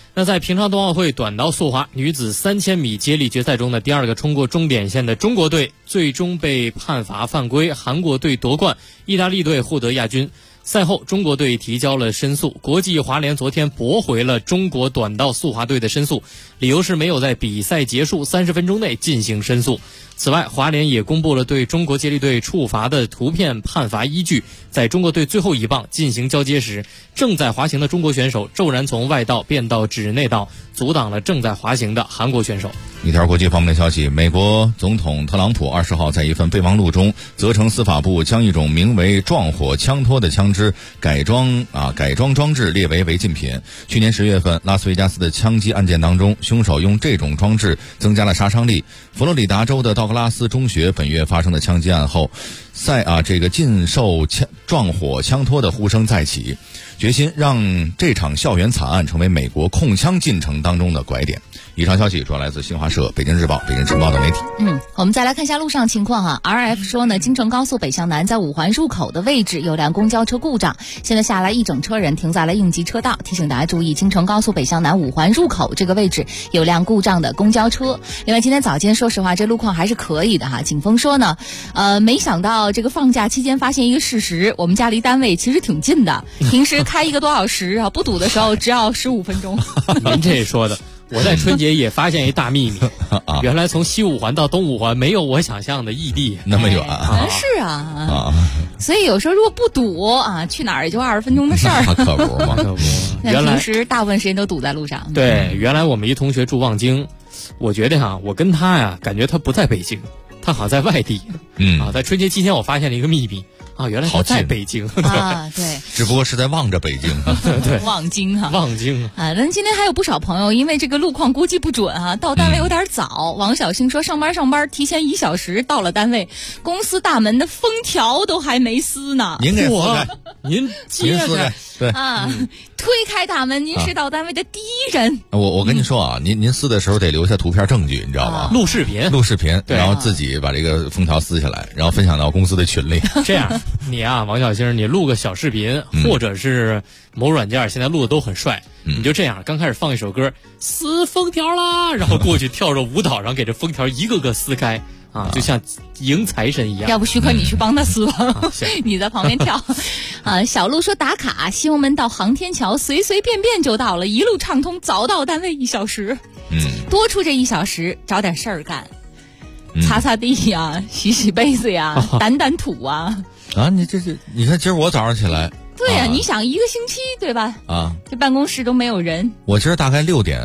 那在平昌冬奥会短道速滑女子3000米接力决赛中的第二个冲过终点线的中国队，最终被判罚犯规，韩国队夺冠，意大利队获得亚军。赛后，中国队提交了申诉，国际滑联昨天驳回了中国短道速滑队的申诉，理由是没有在比赛结束30分钟内进行申诉。此外，滑联也公布了对中国接力队处罚的图片判罚依据，在中国队最后一棒进行交接时，正在滑行的中国选手骤然从外道变到指内道，阻挡了正在滑行的韩国选手。 一条国际方面的消息，美国总统特朗普20号在一份备忘录中责成司法部将一种名为撞火枪托的枪支改装装置列为违禁品。去年10月份拉斯维加斯的枪击案件当中，凶手用这种装置增加了杀伤力。佛罗里达州的道格拉斯中学本月发生的枪击案后，禁售撞火枪托的呼声再起，决心让这场校园惨案成为美国控枪进程当中的拐点。以上消息主要来自新华社、北京日报、北京晨报等媒体。 我们再来看一下路上情况哈。RF 说呢，京承高速北向南在五环入口的位置有辆公交车故障，现在下来一整车人停在了应急车道，提醒大家注意，京承高速北向南五环入口这个位置有辆故障的公交车。另外，今天早间说实话这路况还是可以的哈。警方说呢，没想到这个放假期间发现一个事实，我们家离单位其实挺近的，平时开1个多小时啊，不堵的时候只要15分钟。 您这说的。我在春节也发现一大秘密，原来从西五环到东五环没有我想象的异地那么远啊！ 是啊，所以有时候如果不堵啊，去哪儿也就20分钟的事儿。 可不嘛，可不。 那平时大部分时间都堵在路上。 对，原来我们一同学住望京，我觉得我跟他呀，感觉他不在北京，他好像在外地。在春节期间我发现了一个秘密。原来他在北京啊，对， 只不过是在望着北京， 对， 望京哈， 望京啊。那今天还有不少朋友因为这个路况估计不准啊，到单位有点早。王小星说上班提前1小时到了单位，公司大门的封条都还没撕呢。 您给撕开， 您揭开， 对啊，推开大门，您是到单位的第一人。 我跟您说啊，您撕的时候得留下图片证据，你知道吗？ 录视频， 然后自己把这个封条撕下来，然后分享到公司的群里。 这样。你啊，王小星，你录个小视频，或者是某软件，现在录的都很帅。你就这样，刚开始放一首歌，撕封条啦，然后过去跳着舞蹈，然后给这封条一个个撕开啊，就像迎财神一样。 要不徐克你去帮他撕吧，你在旁边跳。小鹿说打卡，西红门到航天桥随随便便就到了，一路畅通，早到单位1小时。多出这1小时，找点事儿干。擦擦地呀，洗洗杯子呀，掸土啊！ 你看今儿我早上起来， 对呀，你想1个星期对吧？这办公室都没有人。 我今儿大概6点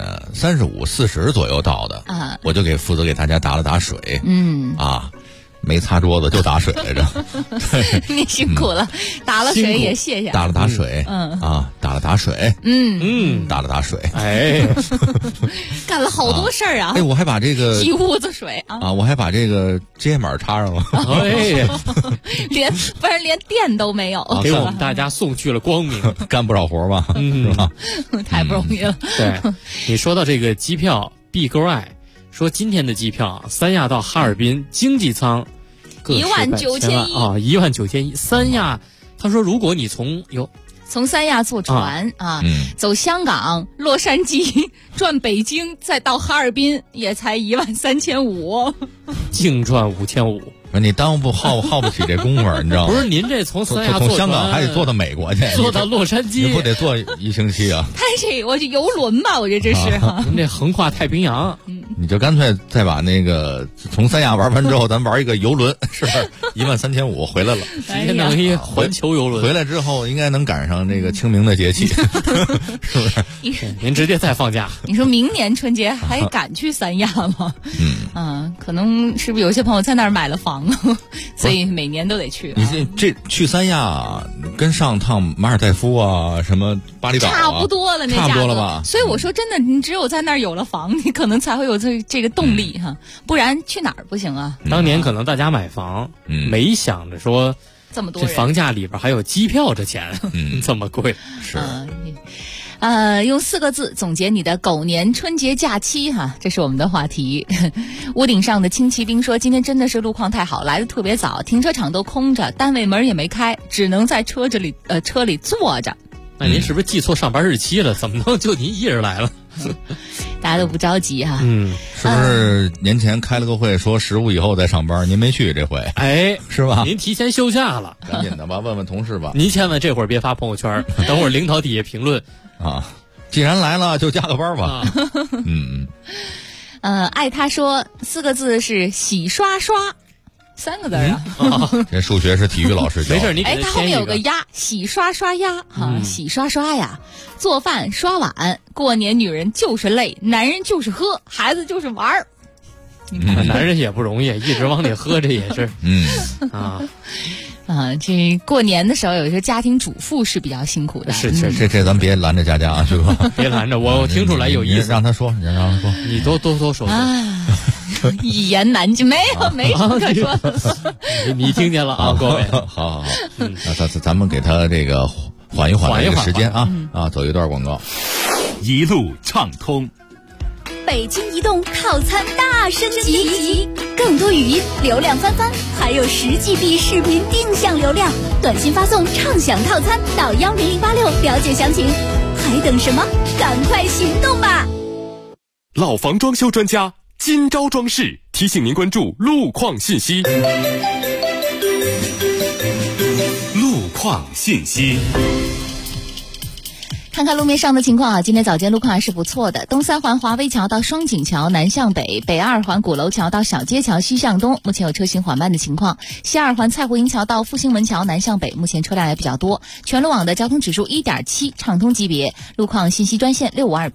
35、40左右到的啊，我就负责给大家打了打水。没擦桌子就打水来着。 你辛苦了，打了水也谢谢。 打了打水，打了打水，打了打水， 干了好多事儿啊！ 我还把这个一屋子水我还把这个接板插上了。 连电都没有， 给我们大家送去了光明， 干不少活吧？是吧？ 太不容易了。 对，你说到这个机票 B 勾 I。说今天的机票，三亚到哈尔滨经济舱 ，19100 19100，三亚，他说如果你从三亚坐船走香港、洛杉矶转北京，再到哈尔滨，也才13500， 净赚5500。 你耽误耗不起这功夫，你知道吗？ 不是您这从三亚从香港还得坐到美国去， 坐到洛杉矶， 你不得坐1星期啊？ 我这游轮吧，我这是您这横跨太平洋， 你就干脆再把那个从三亚玩完之后，咱玩一个游轮，是不是13500回来了？ 今天弄一环球游轮， 回来之后应该能赶上这个清明的节气，是不是？ 您直接再放假。 你说明年春节还敢去三亚吗？可能是不是有些朋友在那儿买了房？所以每年都得去。 你这去三亚跟上趟马尔代夫啊，什么巴厘岛差不多了，那差不多了吧？ 所以我说真的，你只有在那儿有了房，你可能才会有这个动力不然去哪儿不行啊？ 当年可能大家买房，没想着说这么多这房价里边还有机票这钱，这么贵是。 用4个字总结你的狗年春节假期这是我们的话题。屋顶上的轻骑兵说，今天真的是路况太好，来的特别早，停车场都空着，单位门也没开，只能在车里坐着。 那您是不是记错上班日期了？怎么能就您一人来了？ 大家都不着急哈。 是不是年前开了个会说15以后再上班？您没去这回？ 哎， 是吧？ 您提前休假了， 赶紧的吧，问问同事吧。 您千万这会儿别发朋友圈，等会儿领导底下评论啊。既然来了，就加个班吧。 爱他说4个字是洗刷刷，3个字啊。 这数学是体育老师教。 没事，你给他后面有个鸭，洗刷刷鸭哈，洗刷刷呀，做饭刷碗，过年女人就是累，男人就是喝，孩子就是玩儿。 男人也不容易，一直往里喝，这也是。 这过年的时候，有些家庭主妇是比较辛苦的。 是这咱别拦着佳佳啊，是吧？ 别拦着我听出来有意思。 让他说，让他说， 你多说。 一言难尽，没什么可说的。 你听见了啊，各位。 好。那咱们给他这个缓一缓这个时间啊，走一段广告。 一路畅通。 北京移动套餐大升级，更多语音流量翻番，还有10GB 视频定向流量，短信发送畅享套餐到10086了解详情。还等什么？赶快行动吧！ 老房装修专家今朝装饰提醒您关注路况信息。 路况信息。 看看路面上的情况啊，今天早间路况还是不错的。东三环华威桥到双井桥南向北，北二环鼓楼桥到小街桥西向东，目前有车行缓慢的情况。西二环蔡胡营桥到复兴门桥南向北，目前车辆也比较多。全路网的交通指数1.7，畅通级别。路况信息专线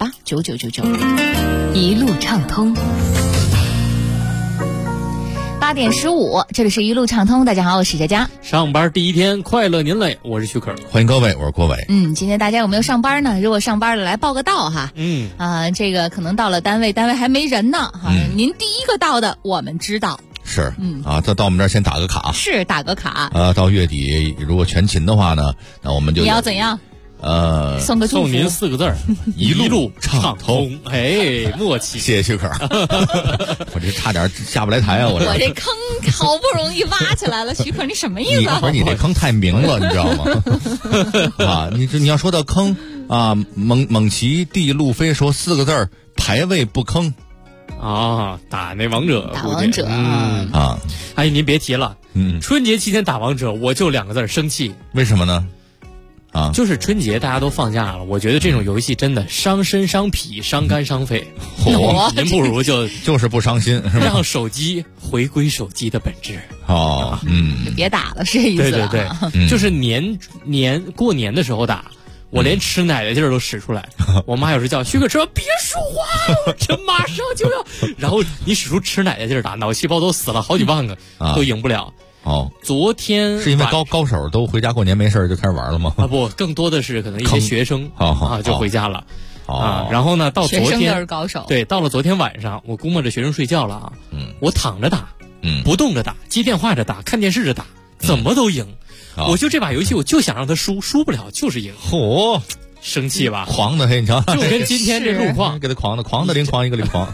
65289999，一路畅通。8点15，这里是一路畅通。大家好，我是佳佳。 上班第一天，快乐您累，我是许可。 欢迎各位，我是郭伟。 今天大家有没有上班呢？如果上班了，来报个到哈。这个可能到了单位还没人呢哈。您第一个到的，我们知道。 是，再到我们这儿先打个卡。 是打个卡。 到月底如果全勤的话呢，那我们就你要怎样？送您4个字儿，一路畅通。哎，默契。 谢谢许可。我这差点下不来台啊！我这坑好不容易挖起来了，许可你什么意思？ 你这坑太明了，你知道吗？你要说到坑啊，蒙奇 D 路飞说4个字儿，排位不坑。 打那王者，哎，您别提了，春节期间打王者，我就2个字儿，生气。 为什么呢？ 就是春节大家都放假了，我觉得这种游戏真的伤身伤脾伤肝伤肺。您不如就是不伤心，是吧？ 让手机回归手机的本质。 就别打了，是这意思。 对，就是过年的时候打，我连吃奶的劲儿都使出来。我妈有时叫许可车别说话，我这马上就要。然后你使出吃奶的劲儿打，脑细胞都死了好几万个，都赢不了。昨天是因为高手都回家过年没事就开始玩了吗？ 不，更多的是可能一些学生就回家了然后呢，到昨天学生都是高手。 对，到了昨天晚上，我估摸着学生睡觉了我躺着打，不动着打，接电话着打，看电视着打，怎么都赢。我就这把游戏，我就想让他输不了，就是赢。生气吧？ 狂的嘿，你瞧， 就跟今天这路况， 给他狂的零狂一个零狂。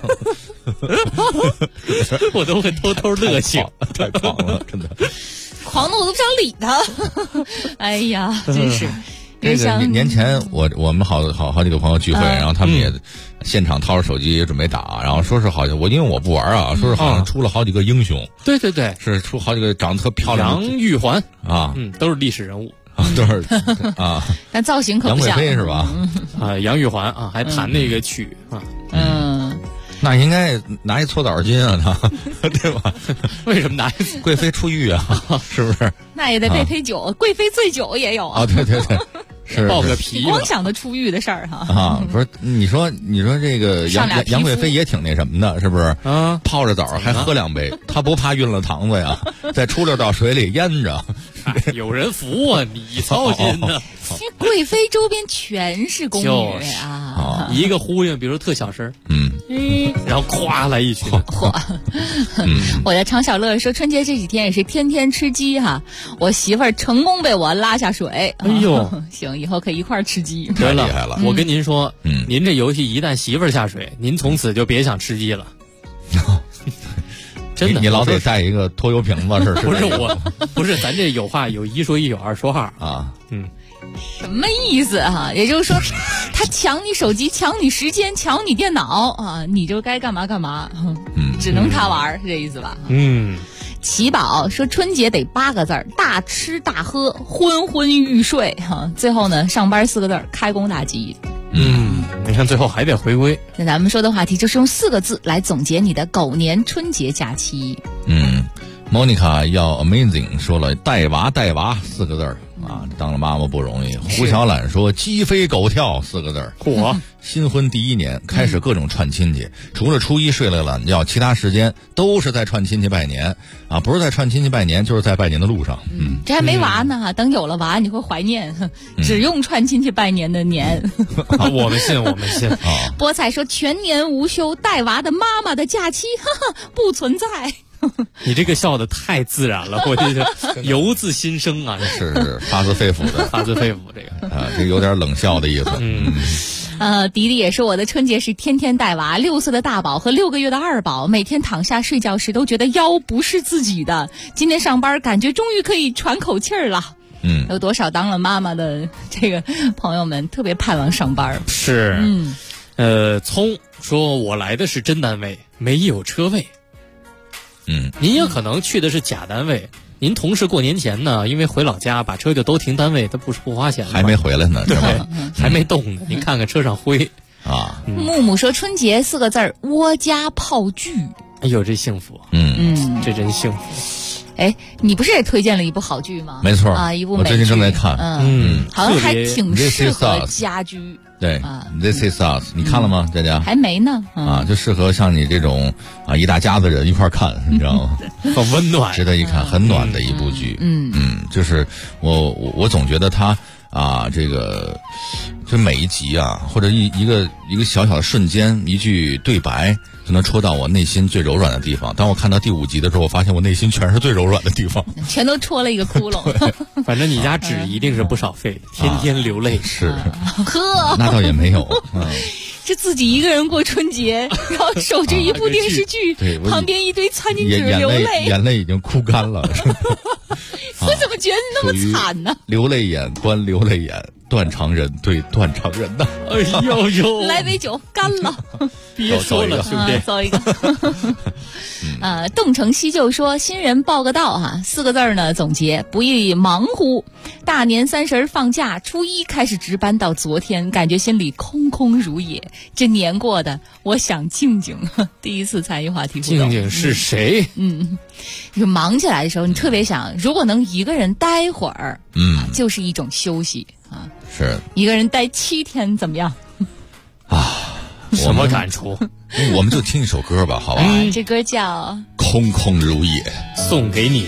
我都会偷偷乐醒， 太狂了，真的， 狂的我都不想理他。哎呀，真是。 这个年前我们好几个朋友聚会，然后他们也现场掏着手机也准备打，然后说是好像因为我不玩说是好像出了好几个英雄。 对， 是出好几个长得特漂亮杨玉环都是历史人物。 都是但造型可不像。 杨贵妃是吧？ 杨玉环还弹那个曲那应该拿一搓澡巾他对吧？ 为什么拿贵妃出狱是不是？ 那也得配酒，贵妃醉酒也有对，是抱个皮。 光想着出狱的事儿不是？你说这个杨贵妃也挺那什么的，是不是？泡着澡还喝2杯，她不怕晕了堂子呀？再出溜到水里淹着。 有人扶我，你操心呢？ 贵妃周边全是宫女一个呼应，比如特小声，然后咵来一群。 我的常小乐说，春节这几天也是天天吃鸡我媳妇儿成功被我拉下水。 哎呦， 行，以后可以一块儿吃鸡。 太厉害了！ 我跟您说，您这游戏一旦媳妇儿下水，您从此就别想吃鸡了。真的， 你老得带一个拖油瓶子是？ 不是咱这有话有一说一，有二说二什么意思啊？也就是说，他抢你手机，抢你时间，抢你电脑啊，你就该干嘛干嘛，只能他玩，是这意思吧？奇宝说春节得8个字儿：大吃大喝，昏昏欲睡哈。最后呢，上班4个字儿：开工大吉。 你看最后还得回归。 那咱们说的话题就是用4个字来总结你的狗年春节假期。 Monica 要 amazing 说了带娃4个字儿啊，当了妈妈不容易。胡小懒说鸡飞狗跳4个字儿。新婚第1年开始各种串亲戚，除了初一睡了懒觉，其他时间都是在串亲戚拜年啊，不是在串亲戚拜年，就是在拜年的路上。 这还没娃呢，等有了娃你会怀念只用串亲戚拜年的年。 我们信菠菜说全年无休带娃的妈妈的假期不存在。 你这个笑得太自然了，我这就由自心生啊， 是发自肺腑的， 发自肺腑这个这有点冷笑的意思。 迪迪也说我的春节是天天带娃，6岁的大宝和6个月的二宝，每天躺下睡觉时都觉得腰不是自己的。今天上班感觉终于可以喘口气儿了。有多少当了妈妈的这个朋友们特别盼望上班。 是，聪说我来的是真单位，没有车位。您也可能去的是假单位。您同事过年前呢，因为回老家把车就都停单位，他不花钱吗？ 还没回来呢， 对，还没动呢。您看看车上灰啊。 木木说春节4个字儿：窝家炮剧。 哎呦，这幸福！这真幸福。 你不是也推荐了一部好剧吗？ 没错啊，一部美剧， 我最近正在看。 好像还挺适合家居。 对，This is us， 你看了吗，佳佳？ 还没呢。 就适合像你这种一大家子人一块看，你知道吗？ 很温暖， 值得一看，很暖的一部剧。就是我总觉得它这个就每一集或者一个小小的瞬间，一句对白就能戳到我内心最柔软的地方。当我看到第5集的时候，我发现我内心全是最柔软的地方， 全都戳了一个窟窿。 反正你家纸一定是不少费的，天天流泪。 是，那倒也没有。 是自己一个人过春节，然后守着一部电视剧，旁边一堆餐巾纸流泪， 眼泪已经哭干了。 我怎么觉得那么惨呢？ 流泪眼观流泪眼，断肠人对断肠人呐。 哎呦呦！ 来杯酒，干了。 别说了，兄弟， 走一个。洞城西就说新人报个到4个字呢，总结不亦忙乎。大年30放假，初一开始值班到昨天，感觉心里空空如也。这年过的，我想静静。第一次参与话题互动。 静静是谁？ 就忙起来的时候，你特别想，如果能一个人待会儿，就是一种休息啊。 是一个人待7天怎么样？ 什么感触？ 我们就听一首歌吧，好吧？ 这歌叫 《空空如也》， 送给你。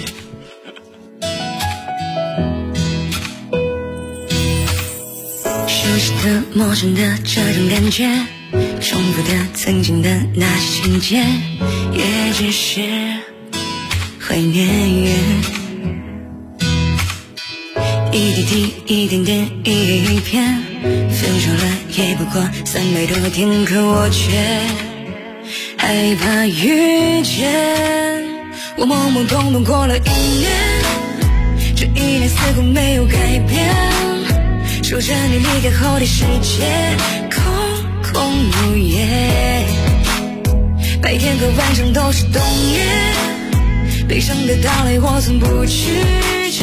熟悉的、陌生的这种感觉，重复的、曾经的那些情节，也只是怀念。一滴滴，一点点，一片一片，分手了也不过300多天，可我却害怕遇见。我懵懵懂懂过了1年，这1年似乎没有改变，守着你离开后的世界，空空如也。白天和晚上都是冬夜，悲伤的到来我从不拒绝，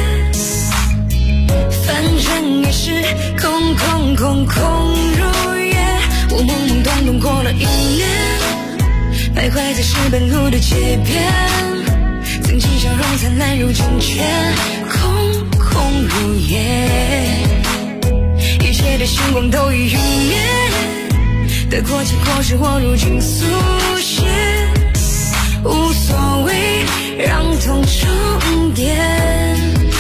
反正也是空空空空如也。我懵懵懂懂过了1年，徘徊在石板路的街边，曾经笑容灿烂如今却空空如也。一切的星光都已陨灭，得过且过是我如今速写，无所谓让痛重叠。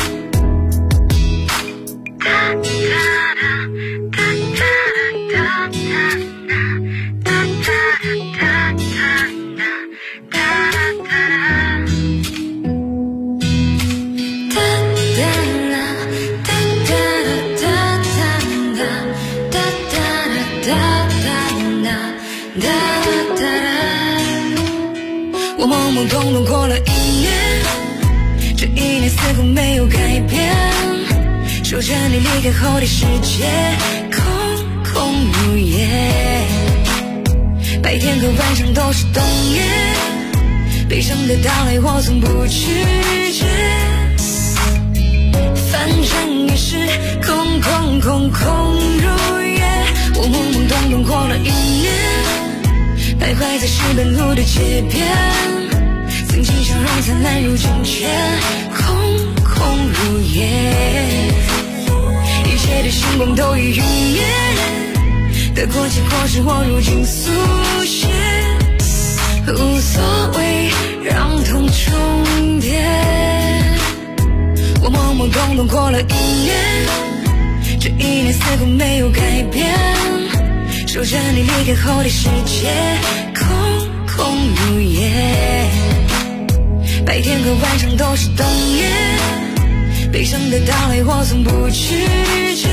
我懵懵懂懂过了1年，这1年似乎没有改变，守守着你离开后的世界空空如也，白天和晚上都是冬夜，悲伤的到来我从不拒绝，反正也是空空空空如也。我懵懵懂懂过了1年，徘徊在石板路的街边，曾经笑容灿烂，如今却空空如也，一切的星光都已陨灭，得过且过是我如今速写，无所谓让痛重叠。我懵懵懂懂过了1年，这1年似乎没有改变，守着你离开后的世界空空如也，白天和晚上都是冬夜，悲伤的到来我从不拒绝，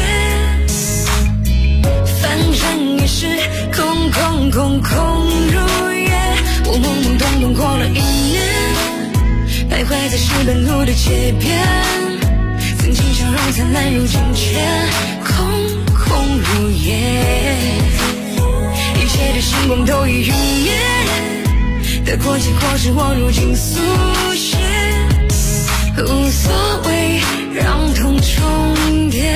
反正也是空空空空如也。我懵懵懂懂过了1年，徘徊在石板路的街边，曾经笑容灿烂，如今却空空如也，一切的星光都已陨灭，得过且过是我如今速写，无所谓让痛重叠，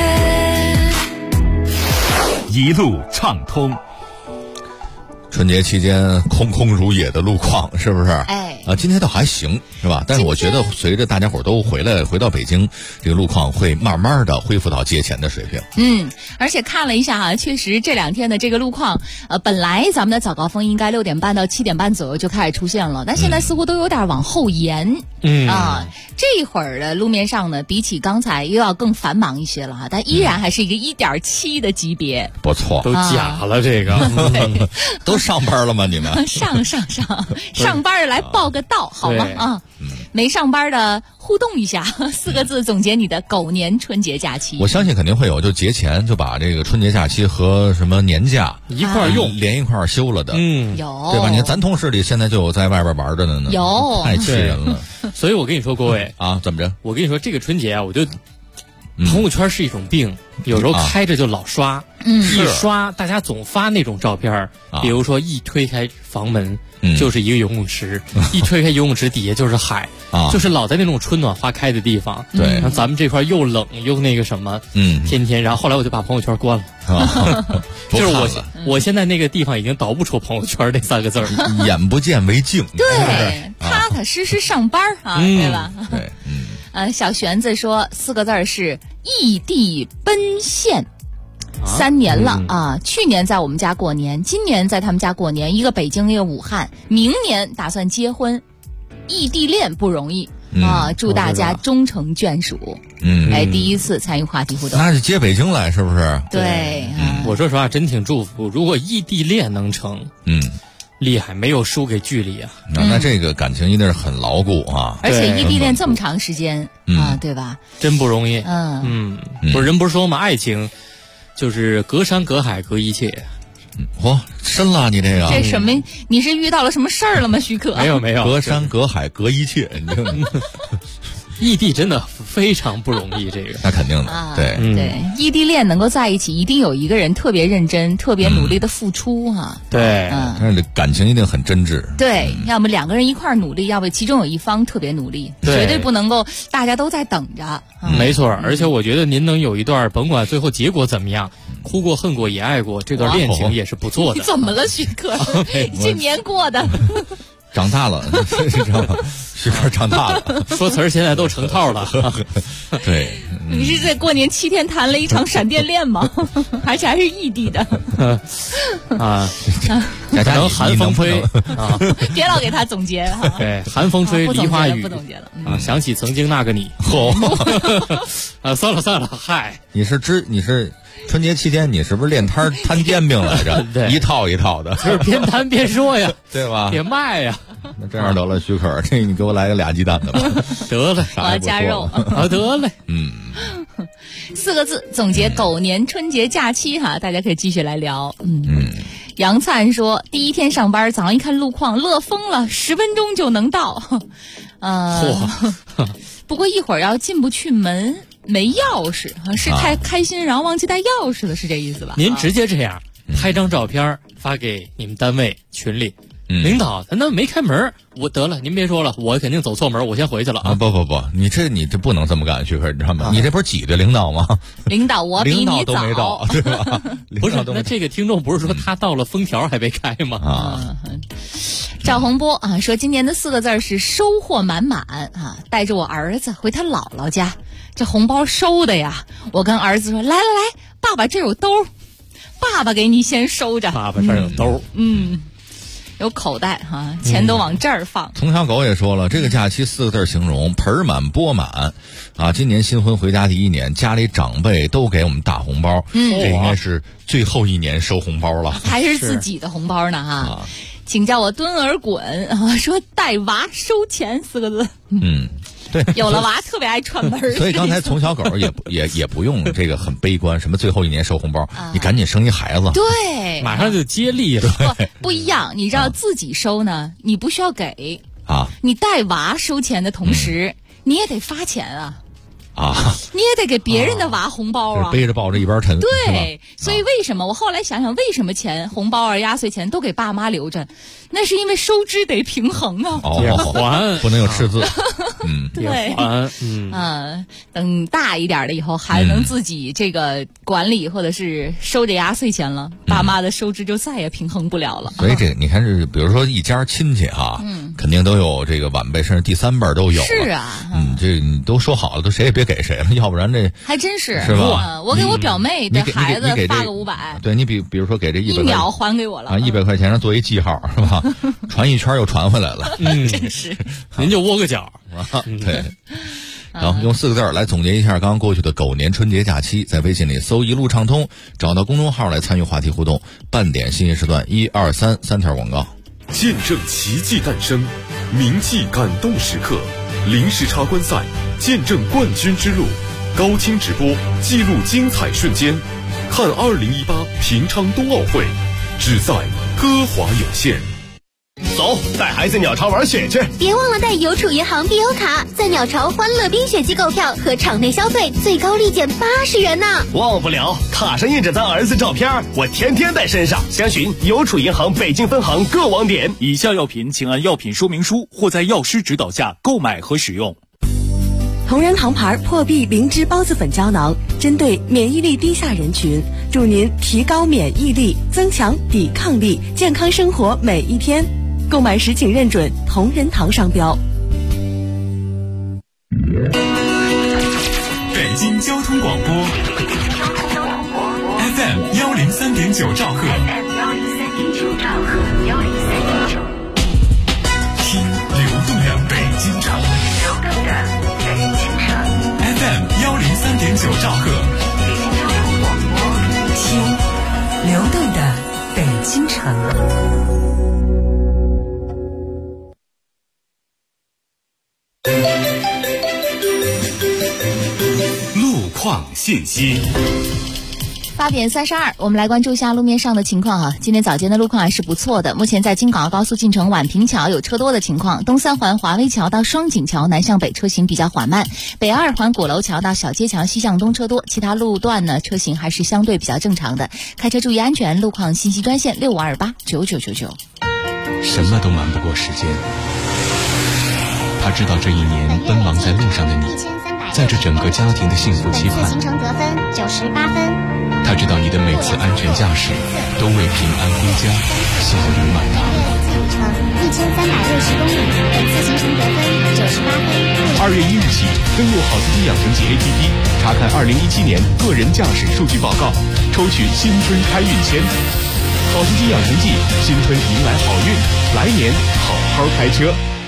一路畅通。 春节期间空空如也的路况是不是？ 哎， 今天倒还行是吧？但是我觉得随着大家伙都回到北京，这个路况会慢慢的恢复到节前的水平。 而且看了一下哈，确实这2天的这个路况，本来咱们的早高峰应该6点半到7点半左右就开始出现了，但现在似乎都有点往后延。这一会儿的路面上呢，比起刚才又要更繁忙一些了哈，但依然还是一个1.7的级别。 不错， 都假了这个， 都上班了吗？你们上班的来报个到好吗？没上班的互动一下，4个字总结你的狗年春节假期。 我相信肯定会有，就节前就把这个春节假期和什么年假一块用， 连一块休了的。 有， 对吧？你看咱同事里现在就有在外边玩着的呢， 有， 太气人了。 所以我跟你说，各位啊，怎么着？ 我跟你说，这个春节啊，我就朋友圈是一种病，有时候开着就老刷，一刷大家总发那种照片，比如说一推开房门就是一个游泳池，一推开游泳池底下就是海，就是老在那种春暖花开的地方。 对， 然后咱们这块又冷又那个什么，天天，然后后来我就把朋友圈关了。就是我现在那个地方已经导不出朋友圈那3个字儿， 眼不见为净。 对，踏踏实实上班啊，对吧？ 对， 小玄子说4个字是异地奔现。3年了啊！去年在我们家过年，今年在他们家过年，一个北京，一个武汉，明年打算结婚，异地恋不容易啊！祝大家终成眷属。第一次参与话题互动， 那就接北京来是不是？ 对， 我说实话，真挺祝福。如果异地恋能成，厉害，没有输给距离啊！ 那这个感情一定是很牢固啊！ 而且异地恋这么长时间啊，对吧？ 真不容易。不是人不是说吗？爱情就是隔山隔海隔一切。 深了你这个。 这什么？你是遇到了什么事儿了吗，许可？ 没有， 隔山隔海隔一切。 异地真的非常不容易，这个那肯定的，对对，异地恋能够在一起，一定有一个人特别认真、特别努力的付出哈。 对， 但是感情一定很真挚。 对，要么2个人一块儿努力，要不其中有一方特别努力，绝对不能够大家都在等着。 没错，而且我觉得您能有一段，甭管最后结果怎么样，哭过、恨过、也爱过，这段恋情也是不错的。 你怎么了，许可？这年过的。 长大了，知道吗？媳妇儿长大了， 说词儿现在都成套了。 对， 你是在过年7天谈了一场闪电恋吗？而且还是异地的。 啊，可能寒风吹啊， 别老给他总结哈。 对，寒风吹，梨花雨， 不总结了啊，想起曾经那个你。算了，嗨， 你是春节期间你是不是练摊煎饼来着？ 对， 一套一套的， 就是边摊边说呀， 对吧？ 边卖呀。 那这样得了，许可，这你给我来个2鸡蛋的吧。 得嘞， 我要加肉啊，得嘞。 4个字总结狗年春节假期哈，大家可以继续来聊。杨灿说，第1天上班，早上一看路况，乐疯了，10分钟就能到。不过一会儿要进不去门。 没钥匙啊，是太开心然后忘记带钥匙了，是这意思吧？ 您直接这样拍张照片发给你们单位群里。领导，咱那没开门，我得了，您别说了，我肯定走错门，我先回去了啊！ 不，你这不能这么干，徐克，你知道吗？你这不是挤兑领导吗？ 领导，我比你早， 领导都没到，对吧？ 不是，那这个听众不是说他到了封条还没开吗？ 赵洪波啊，说今年的4个字是收获满满啊，带着我儿子回他姥姥家，这红包收的呀，我跟儿子说，来，爸爸这有兜，爸爸给你先收着， 爸爸这儿有兜， 有口袋哈，钱都往这儿放。 从小狗也说了，这个假期4个字形容盆满钵满啊！今年新婚回家第1年，家里长辈都给我们大红包，这应该是最后1年收红包了， 还是自己的红包呢哈？请叫我蹲儿滚啊！说带娃收钱4个字，对，有了娃特别爱串门， 所以刚才从小狗也不用这个很悲观，什么最后1年收红包，你赶紧生一孩子， 对， 马上就接力了。 不一样，你知道自己收呢，你不需要给啊， 你带娃收钱的同时，你也得发钱啊，你也得给别人的娃红包啊， 背着抱着一边沉。 对，所以为什么我后来想想，为什么红包啊、压岁钱都给爸妈留着？那是因为收支得平衡啊， 还不能有赤字。 对，等大一点了以后，还能自己这个管理或者是收着压岁钱了，爸妈的收支就再也平衡不了了。 所以这你看，这比如说一家亲戚哈，肯定都有这个晚辈，甚至第3辈都有了。 是啊， 这你都说好了，都谁也别给谁了，要不然这还真是吧？ 我给我表妹的孩子发个500， 对你比如说给这100，1 秒还给我了 ，100块钱上做一记号是吧？传一圈又传回来了， 真是， 您就窝个脚对。然后用4个字来总结一下刚刚过去的狗年春节假期，在微信里搜一路畅通，找到公众号来参与话题互动。半点信息时段1、2、3条广告。 见证奇迹诞生，铭记感动时刻，临时插观赛，见证冠军之路，高清直播记录精彩瞬间，看2018平昌冬奥会，只在歌华有线。 走，带孩子鸟巢玩雪去！ 别忘了带邮储银行必优卡，在鸟巢欢乐冰雪季购票和场内消费最高立减80元呢！ 忘不了，卡上印着咱儿子照片，我天天带身上。详询邮储银行北京分行各网点。 以下药品请按药品说明书或在药师指导下购买和使用。 同仁堂牌破壁灵芝孢子粉胶囊，针对免疫力低下人群，助您提高免疫力，增强抵抗力，健康生活每一天。购买时请认准同仁堂商标。 北京交通广播 FM 103.9兆赫，听流动的北京城，FM 103.9兆赫， 听流动的北京城。 路况信息。 8点32，我们来关注一下路面上的情况哈。今天早间的路况还是不错的。目前在京港澳高速进城宛平桥有车多的情况，东3环华威桥到双井桥南向北车行比较缓慢，北2环鼓楼桥到小街桥西向东车多，其他路段呢车行还是相对比较正常的。开车注意安全。路况信息专线65289999。 什么都瞒不过时间。他知道这一年奔忙在路上的你，在这整个家庭的幸福期盼。 行程得分98分。 他知道你的每次安全驾驶都为平安归家效率满堂。 里程1360公里，本次行程得分98分。 2月1日起，登录好司机养成记 APP， 查看2017年个人驾驶数据报告，抽取新春开运签。好司机养成记，新春迎来好运，来年好好开车。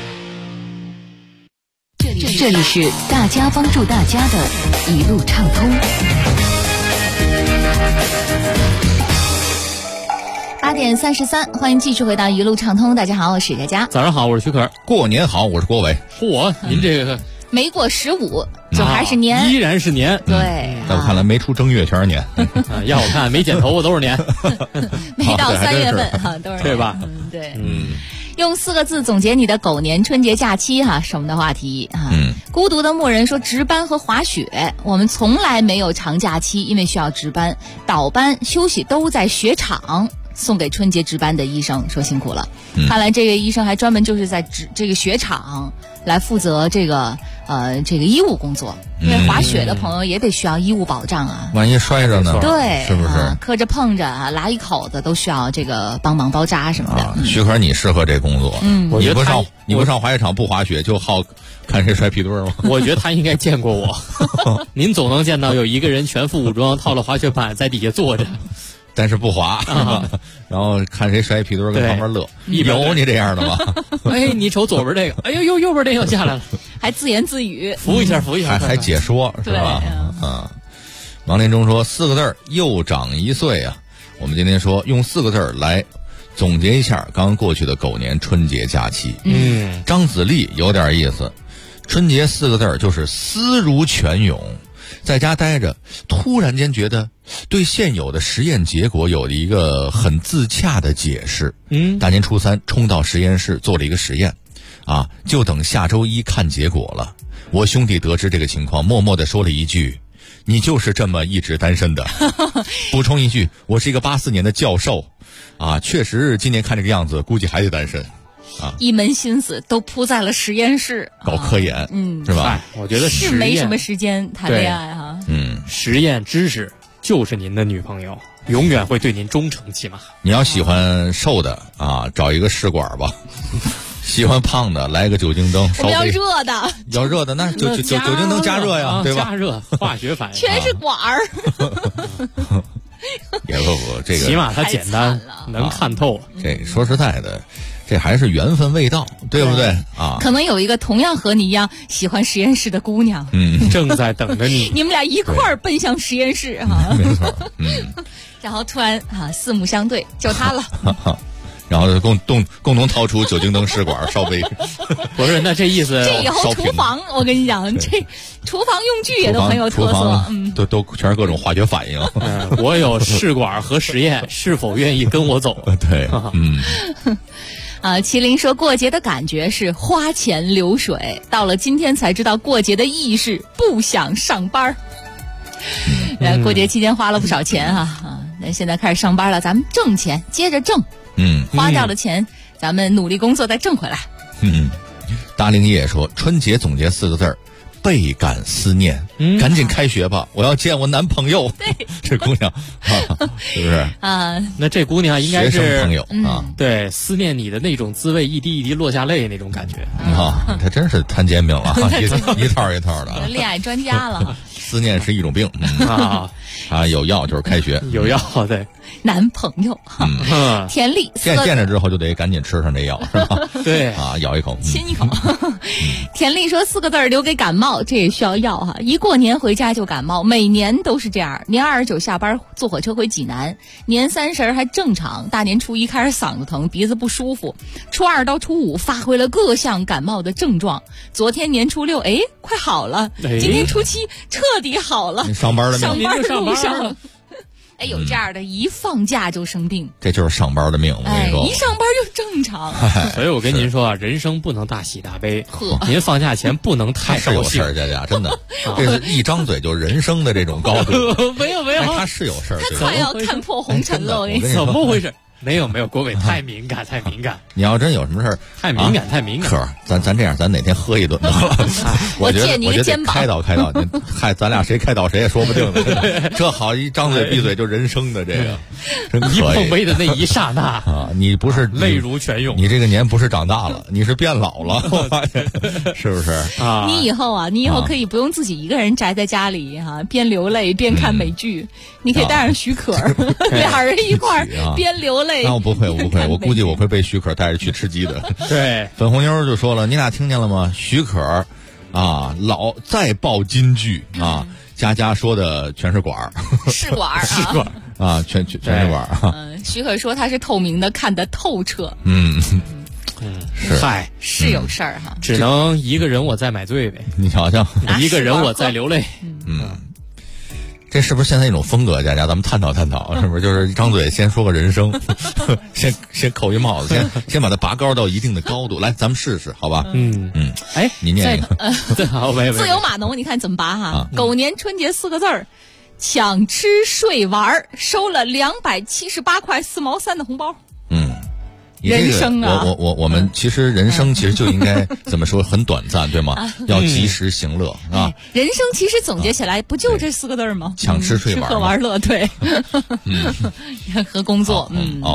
这里是大家帮助大家的一路畅通。 8点33，欢迎继续回到一路畅通。大家好，我是佳佳。 早上好，我是徐可。 过年好，我是郭伟。 嚯，您这个没过15，就还是年， 依然是年。 对， 在我看来，没出正月全是年。 要我看，没剪头发都是年。 没到3月份哈，都是对吧？ 对。 用4个字总结你的狗年春节假期哈，是我们的话题哈。孤独的牧人说值班和滑雪，我们从来没有长假期，因为需要值班，倒班休息都在雪场。送给春节值班的医生说辛苦了。看来这位医生还专门就是在这个雪场来负责这个医务工作，因为滑雪的朋友也得需要医务保障啊。 万一摔着呢？ 对， 是不是？ 磕着碰着啊，拉一口子都需要这个帮忙包扎什么的。 许可你适合这工作。 我觉得你不上滑雪场不滑雪，就好看谁摔屁墩吗？ 我觉得他应该见过我。您总能见到有一个人全副武装，套了滑雪板在底下坐着。 但是不滑，然后看谁摔屁墩跟旁边乐。有你这样的吗？ 哎，你瞅左边这个，哎呦，右边这个下来了， 还自言自语， 扶一下， 还解说是吧？王林中说4个字又长1岁啊。我们今天说用4个字来总结一下刚过去的狗年春节假期。张子丽有点意思，春节4个字就是思如泉涌。在家待着，突然间觉得对现有的实验结果有了一个很自洽的解释。大年初3冲到实验室做了一个实验，就等下周1看结果了。我兄弟得知这个情况，默默地说了一句：“你就是这么一直单身的。”补充一句，我是一个84年的教授，确实今年看这个样子，估计还得单身。 一门心思都扑在了实验室搞科研，是吧？ 我觉得是没什么时间谈恋爱哈。 实验知识就是您的女朋友，永远会对您忠诚起码。 你要喜欢瘦的找一个试管吧；喜欢胖的，来个酒精灯。 我们要热的， 要热的那酒精灯加热呀，对吧？ 加热化学反应， 全是管儿。 也不，这个起码它简单，能看透。 这说实在的。这还是缘分未到，对不对可能有一个同样和你一样喜欢实验室的姑娘， 正在等着你。 你们俩一块儿奔向实验室没错， 然后突然四目相对，就他了。 然后共同掏出酒精灯试管烧杯。 不是，那这意思， 这以后厨房，我跟你讲，这厨房用具也都很有特色， 都全是各种化学反应。 我有试管和实验，是否愿意跟我走？ 对， 麒麟说过节的感觉是花钱流水，到了今天才知道过节的意义是不想上班。过节期间花了不少钱那现在开始上班了，咱们挣钱，接着挣。花掉的钱，咱们努力工作再挣回来。 大灵叶说春节总结4个字倍感思念，赶紧开学吧，我要见我男朋友。 对， 这姑娘是不是那这姑娘应该是学生朋友对，思念你的那种滋味，一滴一滴落下泪那种感觉。 她真是摊煎饼了，一套一套的， 恋爱专家了。 思念是一种病有药就是开学， 有药对。 男朋友田丽见着之后就得赶紧吃上这药，是吧？ 对咬一口， 亲一口。田丽说4个字留给感冒，这也需要药一过年回家就感冒，每年都是这样。年29下班坐火车回济南，年30还正常，大年初1开始嗓子疼，鼻子不舒服，初2到初5发挥了各项感冒的症状。昨天年初6快好了，今天初7彻底好了。 你上班的命， 上班路上。有这样的，一放假就生病， 这就是上班的命。我跟你说， 一上班就正常。 所以我跟您说人生不能大喜大悲。您放假前不能太是有事儿，佳佳真的，这是一张嘴就人生的这种高度。 没有， 他是有事儿， 他快要看破红尘了。我跟你说， 怎么回事？没有，郭伟太敏感。 你要真有什么事儿， 太敏感。 可咱这样，咱哪天喝一顿得了。我觉得开导，咱俩谁开导谁也说不定呢。这好一张嘴闭嘴就人生的这个，真可以。 一碰杯的那一刹那你不是泪如泉涌， 你这个年不是长大了，你是变老了，我发现是不是你以后可以不用自己一个人宅在家里边流泪边看美剧，你可以带上许可，俩人一块儿边流泪。 那我不会，我估计我会被许可带着去吃鸡的。 对， 粉红妞就说了，你俩听见了吗？许可老再爆金句佳说的全是管儿， 试管全是管儿。 许可说他是透明的，看得透彻。是有事儿只能一个人我在买醉呗。 你瞧瞧， 一个人我在流泪。 这是不是现在一种风格？佳佳，咱们探讨探讨，是不是？就是一张嘴先说个人生，先扣一帽子，先把它拔高到一定的高度。来，咱们试试，好吧？ 哎， 你念一个。 好， 自由码农，你看怎么拔哈？狗年春节4个字儿，抢吃睡玩，收了278块4毛3的红包。人生啊， 我们其实人生其实就应该怎么说，很短暂，对吗？要及时行乐啊。 人生其实总结起来不就这4个字吗？ 抢吃睡玩， 吃喝玩乐，对。和工作，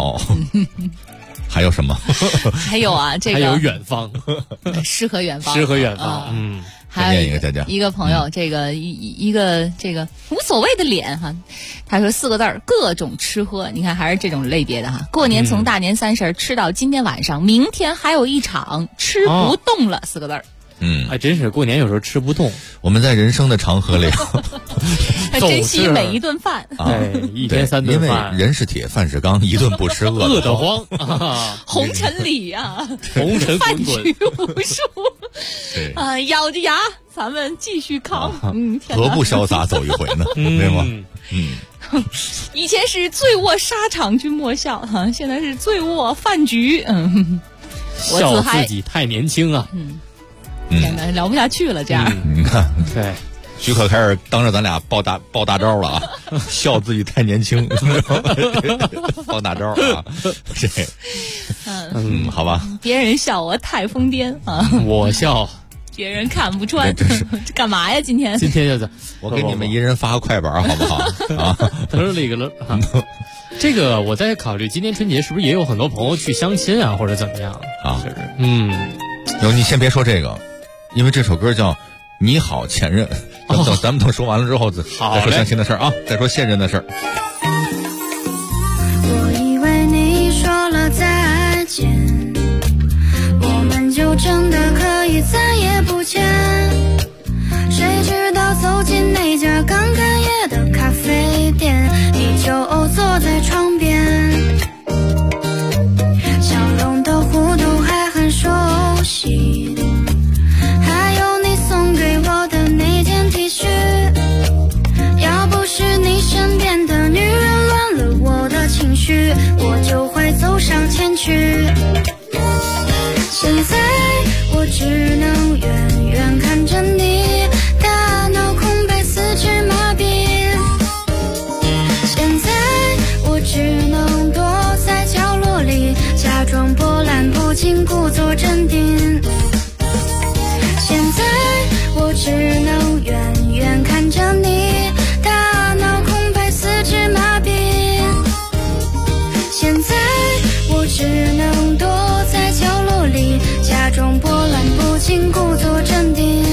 还有什么？ 还有啊，这个还有远方， 诗和远方， 诗和远方， 还有一个朋友，这个一个这个无所谓的脸哈，他说4个字儿，各种吃喝，你看还是这种类别的哈。过年从大年30吃到今天晚上，明天还有一场吃不动了4个字儿。 还真是过年有时候吃不动。 我们在人生的长河里珍惜每一顿饭。 对，一天3顿饭。 因为人是铁，饭是钢，一顿不吃饿得慌。 红尘里呀， 红尘饭局无数。咬着牙，咱们继续扛。 何不潇洒走一回呢？对吗？ 以前是醉卧沙场君莫笑，现在是醉卧饭局。 笑自己太年轻啊。 天哪，聊不下去了，这样。 你看， 对， 徐可开始当着咱俩爆大招了啊！笑自己太年轻，爆大招啊！好吧。 别人笑我太疯癫啊！ 我笑别人看不穿。这干嘛呀？今天就是我给你们一人发个快板，好不好？啊， 这个我在考虑，今年春节是不是也有很多朋友去相亲啊，或者怎么样啊？你先别说这个。因为这首歌叫《你好前任》，咱们等说完了之后再说相亲的事儿啊，再说现任的事儿。 我以为你说了再见，我们就真的可以再也不见，谁知道走进那家刚开业的咖啡店，你就坐在窗边，笑容的弧度还很熟悉，还有你送给我的那件 T 恤，要不是你身边的女人乱了我的情绪，我就会走上前去。现在我只能远远看着你，大脑空白，四肢麻痹。现在我只能躲在角落里，假装波澜不惊，故作镇定。现在我只能远远看着你，大脑空白，四肢麻痹。现在我只能躲在角落里，假装波澜不惊，故作镇定。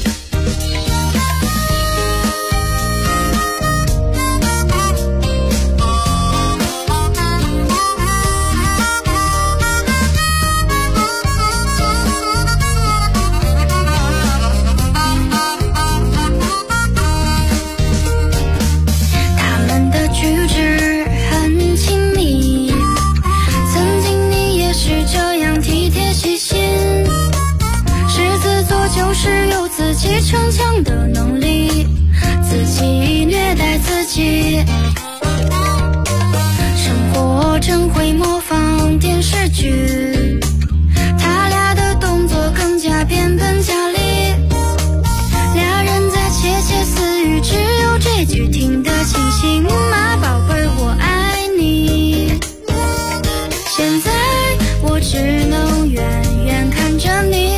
就是有自己逞强的能力，自己虐待自己。生活真会模仿电视剧，他俩的动作更加变本加厉，俩人在窃窃私语，只有这句听得清晰，妈宝贝儿我爱你。现在我只能远远看着你，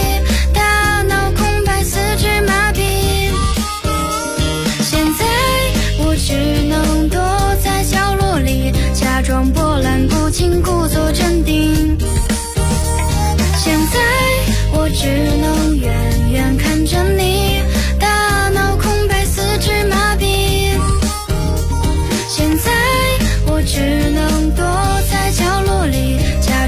只能躲在角落里，假装波澜不惊，故作镇定。现在我只能远远看着你，大脑空白，四肢麻痹。现在我只能躲在角落里，假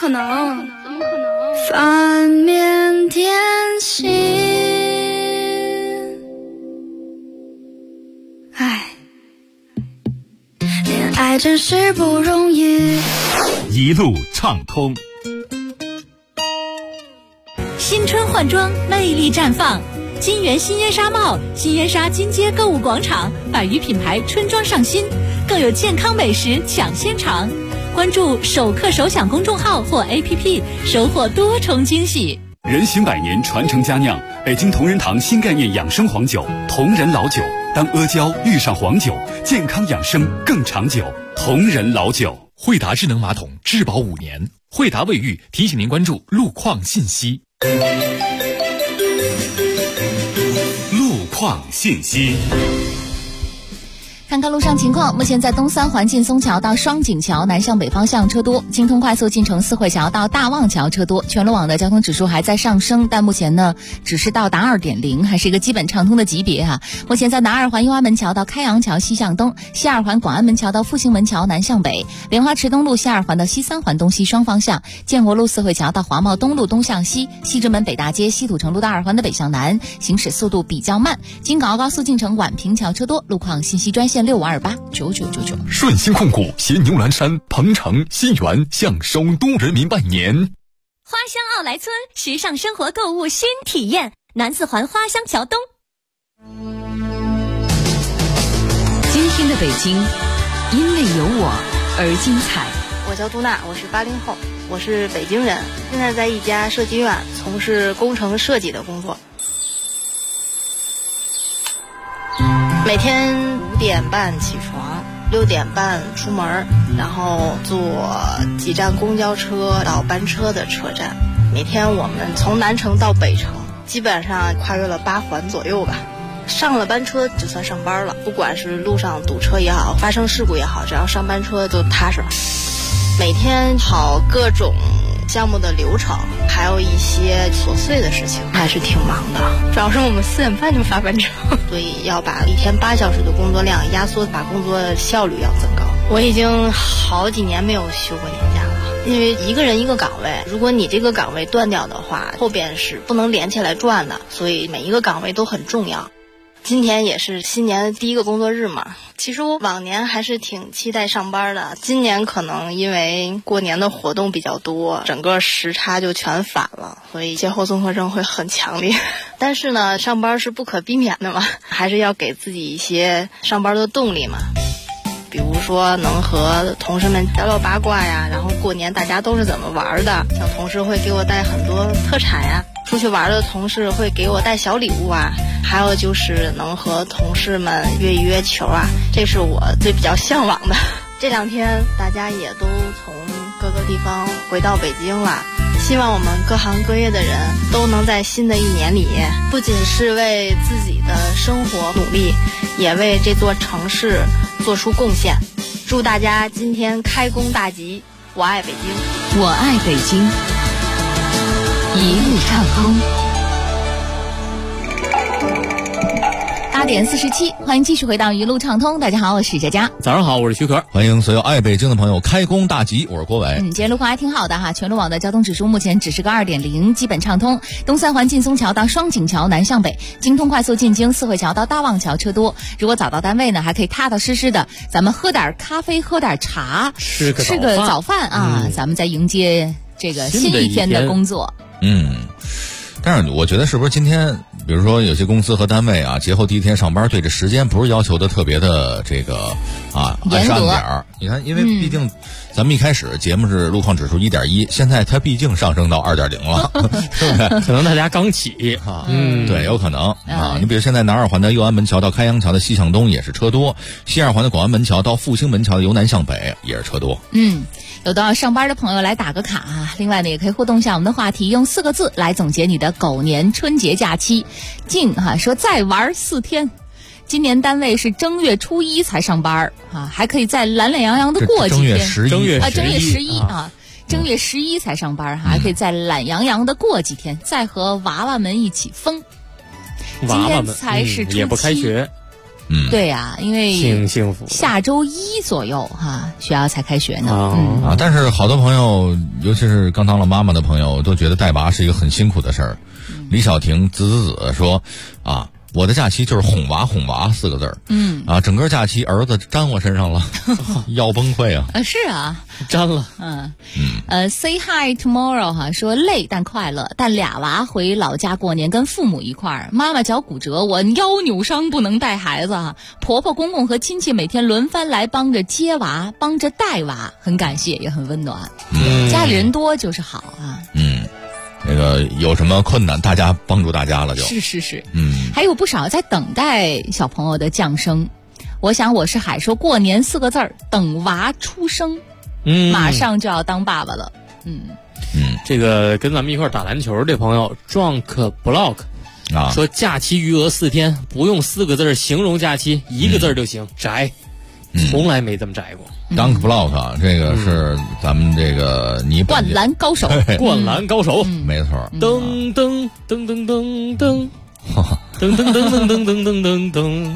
可能？反面典型。唉，恋爱真是不容易。 一路畅通。 新春换装，魅力绽放。金源新烟纱帽、新烟纱金街购物广场100余品牌春装上新，更有健康美食抢先尝。关注首客首享公众号或 APP， 收获多重惊喜。 人行100年，传承佳酿，北京同仁堂新概念养生黄酒，同仁老酒。当阿胶遇上黄酒，健康养生更长久。同仁老酒。 惠达智能马桶质保5年。惠达卫浴提醒您关注路况信息。 路况信息。 看看路上情况，目前在东三环劲松桥到双井桥南向北方向车多，京通快速进城四惠桥到大望桥车多，全路网的交通指数还在上升，但目前呢只是到达 2.0， 还是一个基本畅通的级别啊。目前在南二环右安门桥到开阳桥西向东，西二环广安门桥到复兴门桥南向北，莲花池东路西二环到西三环东西双方向，建国路四惠桥到华贸东路东向西，西直门北大街西土城路到2环的北向南，行驶速度比较慢。京港澳高速进城宛平桥车多，路况信息专线65289999。 顺鑫控股携牛栏山、鹏城、新源向首都人民拜年。 花乡奥莱村，时尚生活购物新体验，南四环花乡桥东。 今天的北京，因为有我而精彩。 我叫杜娜，我是80后，我是北京人，现在在一家设计院从事工程设计的工作。每天5点半起床，6点半出门，然后坐几站公交车到班车的车站。每天我们从南城到北城，基本上跨越了8环左右吧。上了班车就算上班了，不管是路上堵车也好，发生事故也好，只要上班车就踏实了。每天跑各种项目的流程，还有一些琐碎的事情，还是挺忙的。主要是我们4点半就发班车，所以要把一天8小时的工作量压缩，把工作效率要增高。我已经好几年没有休过年假了，因为一个人一个岗位，如果你这个岗位断掉的话，后边是不能连起来转的，所以每一个岗位都很重要。今天也是新年第一个工作日嘛，其实我往年还是挺期待上班的，今年可能因为过年的活动比较多，整个时差就全反了，所以节后综合症会很强烈。但是呢，上班是不可避免的嘛，还是要给自己一些上班的动力嘛。比如说能和同事们聊聊八卦呀，然后过年大家都是怎么玩的，像同事会给我带很多特产呀，出去玩的同事会给我带小礼物啊，还有就是能和同事们约一约球啊，这是我最比较向往的。这2天大家也都从各个地方回到北京了，希望我们各行各业的人都能在新的一年里，不仅是为自己的生活努力，也为这座城市做出贡献。祝大家今天开工大吉，我爱北京， 我爱北京，一路畅通。 8点47，欢迎继续回到一路畅通。大家好，我是佳佳。 早上好，我是徐可。 欢迎所有爱北京的朋友开工大吉，我是郭伟。 今天路况还挺好的哈，全路网的交通指数目前只是个2.0，基本畅通。东三环劲松桥到双井桥南向北，京通快速进京四惠桥到大望桥车多。如果早到单位呢，还可以踏踏实实的，咱们喝点咖啡，喝点茶，吃个早饭啊，咱们再迎接这个新一天的工作。 但是我觉得是不是今天，比如说有些公司和单位啊，节后第一天上班，对这时间不是要求的特别的这个按时按点儿。你看，因为毕竟咱们一开始节目是路况指数1.1，现在它毕竟上升到2.0了，对不对？ 可能大家刚起啊， 对，有可能啊。你比如现在南二环的右安门桥到开阳桥的西向东也是车多，西二环的广安门桥到复兴门桥的由南向北也是车多。 有的上班的朋友来打个卡啊，另外呢也可以互动一下我们的话题，用4个字来总结你的狗年春节假期。静说再玩4天，今年单位是正月初1才上班啊，还可以再懒洋洋的过几天。正月11才上班还可以再懒洋洋的过几天，再和娃娃们一起疯。今天才是初7， 也不开学。 对呀，因为挺幸福。 下周1左右学校才开学呢。 但是好多朋友，尤其是刚当了妈妈的朋友，都觉得带娃是一个很辛苦的事儿。李小婷子说我的假期就是哄娃4个字儿。整个假期儿子粘我身上了，要崩溃啊！ 是啊， 粘了。 Say hi tomorrow 说累但快乐，但俩娃回老家过年跟父母一块儿，妈妈脚骨折，我腰扭伤不能带孩子婆婆公公和亲戚每天轮番来帮着接娃，帮着带娃，很感谢也很温暖。家里人多就是好那个有什么困难，大家帮助大家了就。 是。还有不少在等待小朋友的降生。我想我是海说过年4个字儿，等娃出生。马上就要当爸爸了。 这个跟咱们一块儿打篮球的朋友 Drunk Block 说假期余额4天，不用4个字形容假期，1个字就行，宅。从来没这么宅过。 Dunk Block 这个是咱们这个灌篮高手， 灌篮高手， 没错。 噔噔噔噔噔噔，噔噔噔噔噔噔噔噔噔。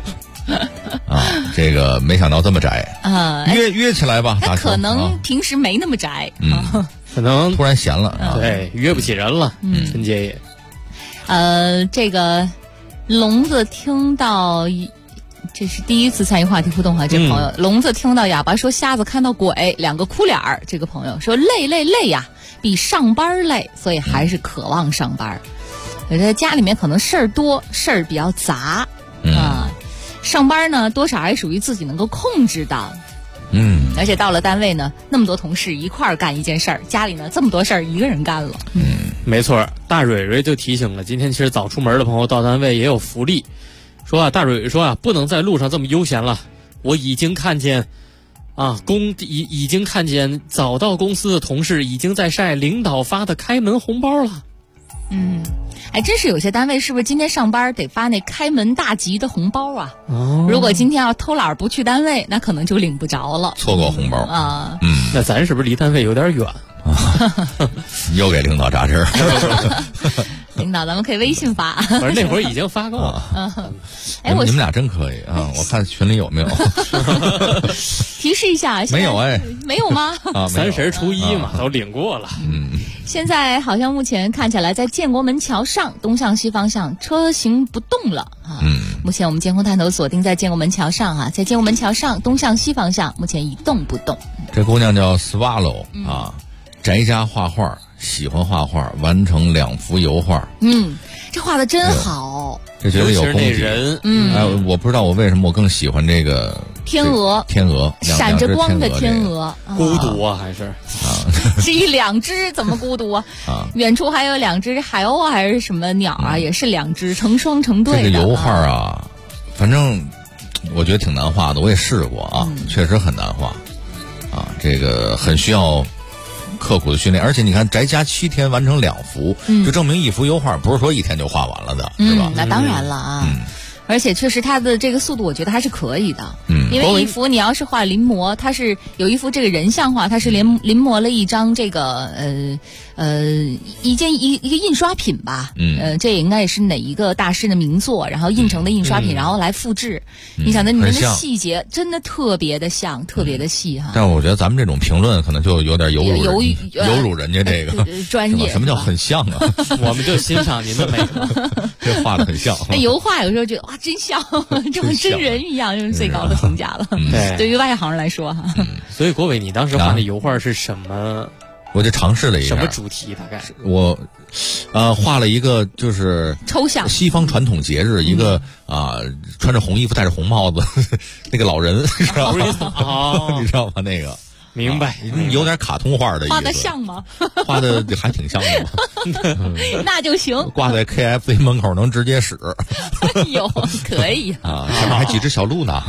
这个没想到这么宅约起来吧。 他可能平时没那么宅， 可能突然闲了对，约不起人了。春节也。 这个聋子听到。这是第一次参与话题互动这朋友聋子听到哑巴说瞎子看到鬼，2个哭脸儿。这个朋友说累呀，比上班累，所以还是渴望上班。我觉得家里面可能事儿多，事儿比较杂上班呢多少还属于自己能够控制的。而且到了单位呢，那么多同事一块儿干一件事儿，家里呢这么多事儿一个人干了。 没错。大蕊蕊就提醒了，今天其实早出门的朋友到单位也有福利。说大蕊蕊说不能在路上这么悠闲了。我已经看见已经看见早到公司的同事已经在晒领导发的开门红包了。 还真是有些单位是不是今天上班得发那开门大吉的红包啊？如果今天要偷懒不去单位，那可能就领不着了， 错过红包那咱是不是离单位有点远？ 又给领导扎针儿。 领导，咱们可以微信发。 反正那会儿已经发够了。 你们俩真可以我看群里有没有？ 提示一下， 没有没有吗 ？30初1嘛，都领过了。 现在好像目前看起来，在建国门桥上东向西方向车行不动了目前我们监控探头锁定在建国门桥上在建国门桥上东向西方向，目前一动不动。 这姑娘叫 Swallow 宅家画画，喜欢画画，完成2幅油画。 这画的真好。 这觉得有功底。 人我不知道我为什么我更喜欢这个天鹅，闪着光的天鹅， 孤独还是是2只，怎么孤独远处还有2只海鸥还是什么鸟也是2只成双成对的。 这个油画反正我觉得挺难画的，我也试过确实很难画这个很需要刻苦的训练。而且你看宅家7天完成2幅，就证明1幅油画不是说1天就画完了的，是吧？ 那当然了而且确实它的这个速度我觉得还是可以的。因为一幅你要是画临摹，它是有一幅这个人像画，它是临摹了一张这个一个印刷品吧。这应该也是哪一个大师的名作，然后印成的印刷品，然后来复制。你想那里面的细节真的特别的像，特别的细但我觉得咱们这种评论可能就有点有辱人家这个专业。 什么叫很像我们就欣赏您的美这画的很像。 油画有时候觉得哇真像，这么真人一样，就是最高的评价了。对于外行人来说所以国伟，你当时画那油画是什么？ 我就尝试了一下。 什么主题？大概我画了一个就是抽象西方传统节日，一个穿着红衣服戴着红帽子那个老人，你知道吗？你知道吗？那个明白， 有点卡通画的意思。 画的像吗？ 画的还挺像的。 那就行。 挂在 KFC 门口能直接使。 有可以上面还几只小鹿呢。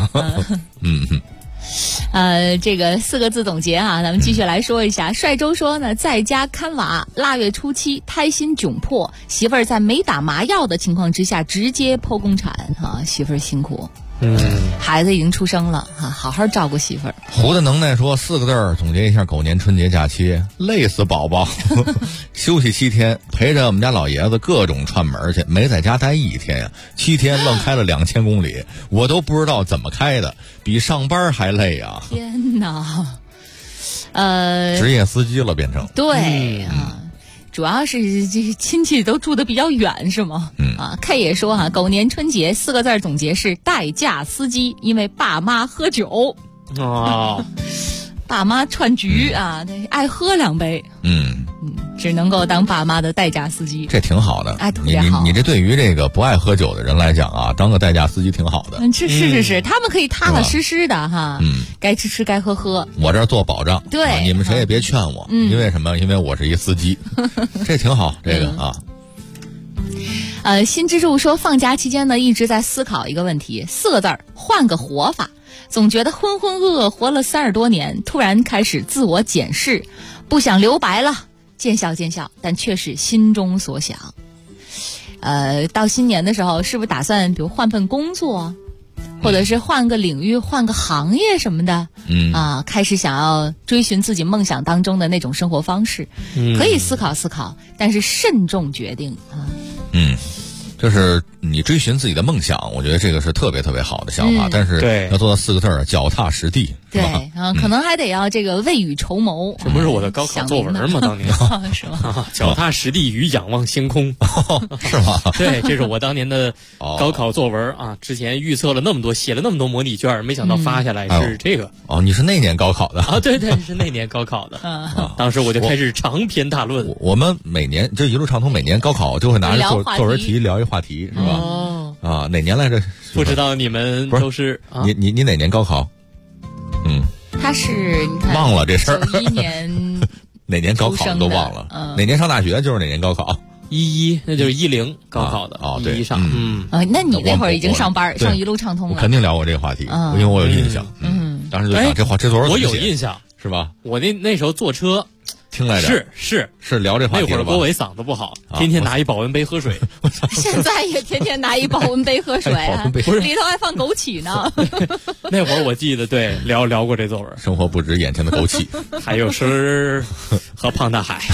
这个4个字总结咱们继续来说一下。帅周说呢，在家看娃，腊月初7胎心窘迫，媳妇儿在没打麻药的情况之下直接剖宫产媳妇儿辛苦。 孩子已经出生了哈，好好照顾媳妇儿。 胡的能耐说4个字儿总结一下狗年春节假期：累死宝宝。休息7天，陪着我们家老爷子各种串门去，没在家待1天呀，7天愣开了2000公里，我都不知道怎么开的，比上班还累啊！ 天哪， 职业司机了变成。 对啊。主要是这亲戚都住得比较远，是吗？K 也说哈，狗年春节4个字总结是代驾司机，因为爸妈喝酒爸妈串局爱喝2杯，只能够当爸妈的代驾司机， 这挺好的。 特别好。 你这对于这个不爱喝酒的人来讲啊，当个代驾司机挺好的。 是，他们可以踏踏实实的哈，该吃吃该喝喝。 我这儿做保障， 对， 你们谁也别劝我，因为什么？因为我是一司机，这挺好。这个新之助说，放假期间呢一直在思考一个问题，4个字：换个活法。总觉得浑浑噩噩活了30多年，突然开始自我检视，不想留白了。见笑，但却是心中所想。到新年的时候，是不是打算比如换份工作，或者是换个领域、换个行业什么的？开始想要追寻自己梦想当中的那种生活方式，可以思考思考，但是慎重决定啊。 就是你追寻自己的梦想，我觉得这个是特别特别好的想法，但是要做到4个字儿，脚踏实地。 对可能还得要这个未雨绸缪。 这不是我的高考作文吗？当年是吗？ 脚踏实地与仰望星空， 是吗？ 对，这是我当年的高考作文啊。之前预测了那么多，写了那么多模拟卷，没想到发下来是这个。 你是那年高考的啊？对，是那年高考的。当时我就开始长篇大论。 我们每年就一路畅通，每年高考就会拿着作文题聊一话题，是吧？哪年来着？ 不知道你们都是你哪年高考？ 他是你看忘了这事儿 ，91年哪年高考都忘了，哪年上大学就是哪年高考。 11那就是10高考的对， 上那你那会儿已经上班上一路畅通了， 我肯定聊过这个话题，因为我有印象。当时就想这作文我有印象是吧？ 我那时候坐车听来着，是聊这话题那会儿郭伟嗓子不好，天天拿一保温杯喝水。 现在也天天拿一保温杯喝水，里头还放枸杞呢。 那会儿我记得聊过这作文， 生活不止眼前的枸杞， 还有诗和胖大海。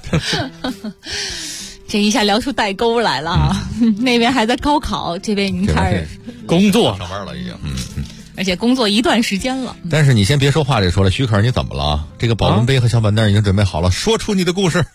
这一下聊出代沟来了啊！那边还在高考，这边已经开始工作上班了，已经而且工作一段时间了。 但是你先别说话，这说了，徐可儿你怎么了？这个保温杯和小板凳已经准备好了，说出你的故事。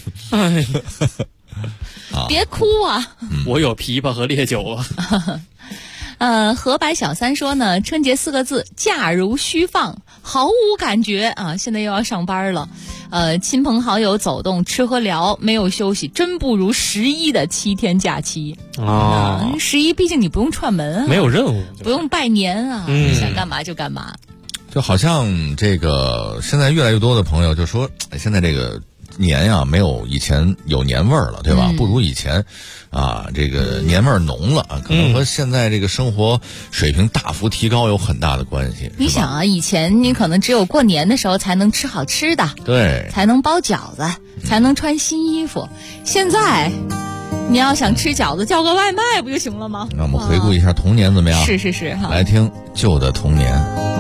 别哭啊！ 我有琵琶和烈酒啊。河白小三说呢，春节4个字，假如虚放，毫无感觉啊！现在又要上班了，亲朋好友走动、吃喝聊，没有休息，真不如11的7天假期啊！11毕竟你不用串门没有任务， 不用拜年啊，想干嘛就干嘛。 就好像这个现在越来越多的朋友就说，现在这个年呀没有以前有年味儿了，对吧？不如以前这个年味儿浓了，可能和现在这个生活水平大幅提高有很大的关系。 你想啊，以前你可能只有过年的时候才能吃好吃的， 对， 才能包饺子，才能穿新衣服。现在你要想吃饺子，叫个外卖不就行了吗？ 那我们回顾一下童年怎么样？ 是， 来听旧的童年。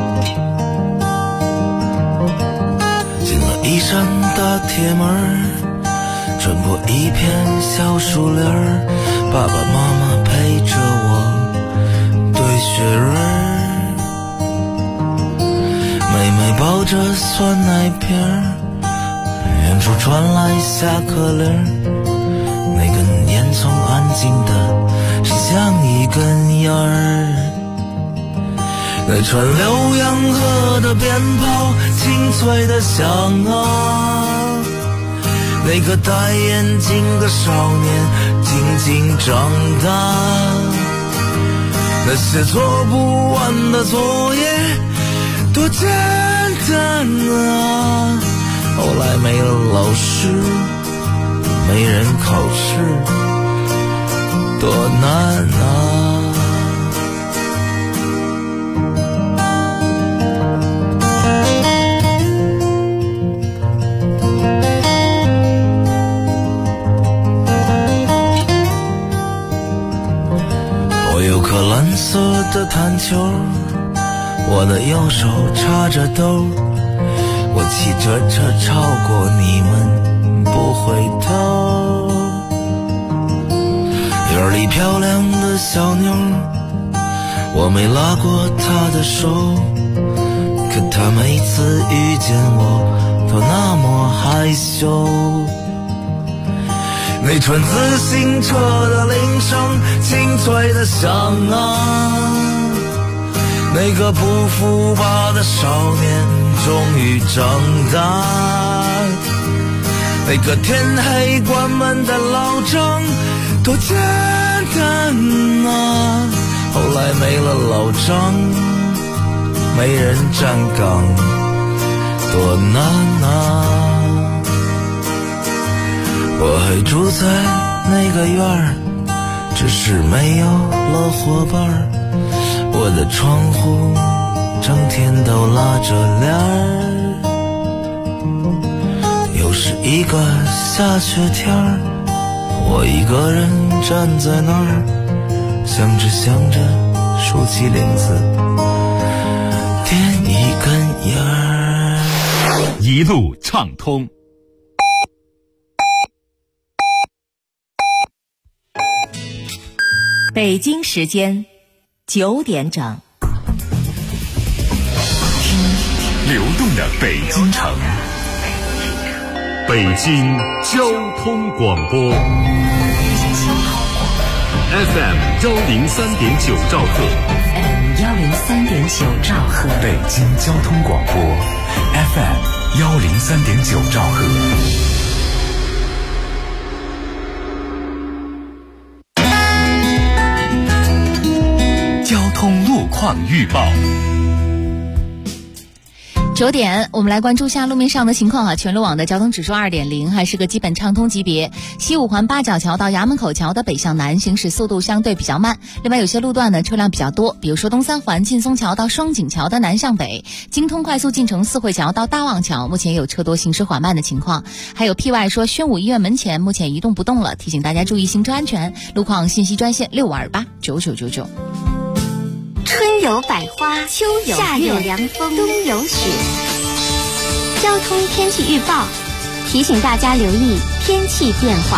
进了一扇大铁门，穿过一片小树林，爸爸妈妈陪着我堆雪人，妹妹抱着酸奶瓶，远处传来下课铃，那根烟囱安静的伸像一根烟儿，那串浏阳河的鞭炮清脆的响啊，那个戴眼镜的少年静静长大，那些做不完的作业多简单啊，后来没了老师，没人考试，多难啊。蓝色的弹球，我的右手插着兜，我骑着车超过你们不回头。院里漂亮的小妞，我没拉过她的手，可她每次遇见我都那么害羞。那串自行车的铃声清脆的响啊，那个不服吧的少年终于长大，那个天黑关门的老张多简单啊，后来没了老张没人站岗多难啊。我还住在那个院儿，只是没有了伙伴儿，我的窗户整天都拉着帘儿，又是一个下雪天儿，我一个人站在那儿，想着想着竖起领子点一根烟儿。 一路畅通。 北京时间9点整， 流动的北京城，北京交通广播 FM 103.9兆赫， 103.9兆赫， 北京交通广播 FM 103.9兆赫。交通路况预报。 9点，我们来关注下路面上的情况啊。全路网的交通指数2.0，还是个基本畅通级别。西五环八角桥到衙门口桥的北向南行驶速度相对比较慢，另外有些路段呢车辆比较多，比如说东三环劲松桥到双井桥的南向北，京通快速进城四惠桥到大望桥目前也有车多行驶缓慢的情况。还有 PY 说宣武医院门前目前一动不动了，提醒大家注意行车安全。路况信息专线65289999。 春有百花，秋有夏有凉风，冬有雪。交通天气预报提醒大家留意天气变化。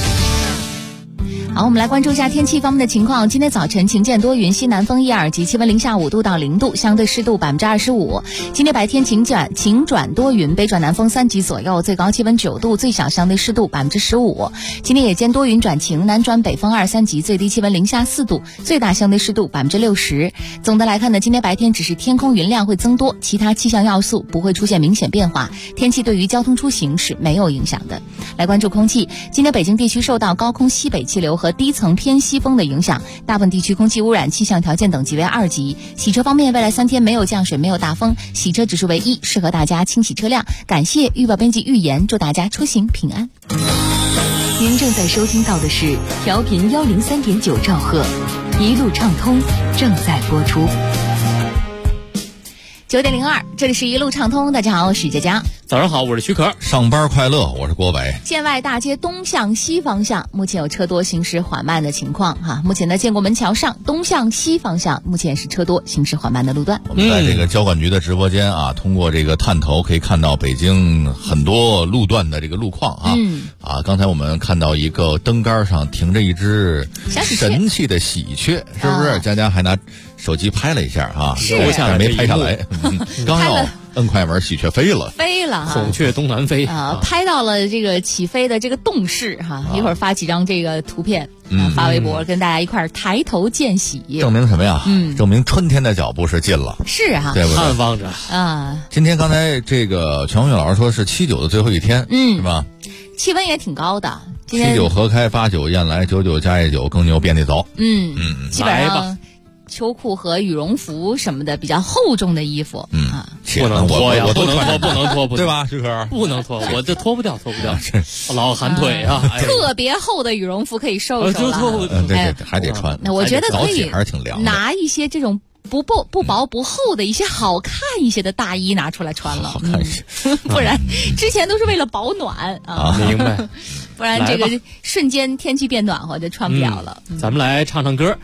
好，我们来关注一下天气方面的情况。今天早晨晴间多云，西南风1、2级，气温零下5度到0度，相对湿度25%。今天白天晴转多云，北转南风3级左右，最高气温9度，最小相对湿度15%。今天夜间多云转晴，南转北风2、3级，最低气温零下4度，最大相对湿度60%。总的来看呢，今天白天只是天空云量会增多，其他气象要素不会出现明显变化，天气对于交通出行是没有影响的。来关注空气，今天北京地区受到高空西北气流和低层偏西风的影响，大部分地区空气污染气象条件等级为2级。洗车方面，未来3天没有降水，没有大风，洗车指数为1，适合大家清洗车辆。感谢预报编辑预言，祝大家出行平安。 您正在收听到的是调频103.9兆赫，一路畅通正在播出。 9点02，这里是一路畅通。大家好，我是佳佳。 早上好，我是徐可。 上班快乐，我是郭伟。 建外大街东向西方向目前有车多行驶缓慢的情况哈。目前呢，建国门桥上东向西方向目前是车多行驶缓慢的路段。 我们在这个交管局的直播间啊，通过这个探头可以看到北京很多路段的这个路况啊。刚才我们看到一个灯杆上停着一只神气的喜鹊，是不是？佳佳还拿手机拍了一下啊，但没拍下来。刚要摁快门，喜鹊飞了孔雀东南飞啊，拍到了这个起飞的这个动势哈。一会儿发几张这个图片，发微博跟大家一块儿抬头见喜。 证明什么呀？证明春天的脚步是近了。 是啊， 对不对？ 盼望着啊。 今天刚才这个全红月老师说是7、9的最后一天，是吧？ 气温也挺高的。7、 9合开，8、9雁来，9、9加夜酒，更牛遍地走。 基本上秋裤和羽绒服什么的比较厚重的衣服， 不能脱呀，不能脱， 对吧？徐可不能脱，我这脱不掉，老寒腿啊！ 特别厚的羽绒服可以收了， 对，还得穿。 那我觉得可以还是挺凉的， 拿一些这种不薄不厚的一些好看一些的大衣拿出来穿了， 好看一些， 不然之前都是为了保暖啊。 明白。 不然这个瞬间天气变暖和就穿不了了。 咱们来唱唱歌。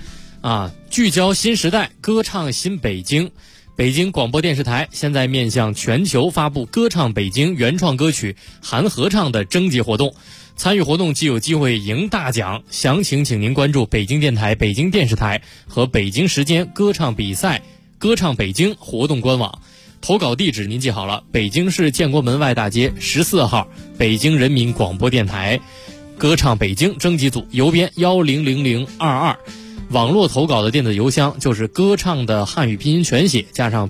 啊，聚焦新时代，歌唱新北京。北京广播电视台现在面向全球发布歌唱北京原创歌曲含合唱的征集活动，参与活动即有机会赢大奖。详情请您关注北京电台、北京电视台和北京时间歌唱比赛歌唱北京活动官网。投稿地址您记好了，北京市建国门外大街14号北京人民广播电台歌唱北京征集组，邮编100022。网络投稿的电子邮箱就是歌唱的汉语拼音全写加上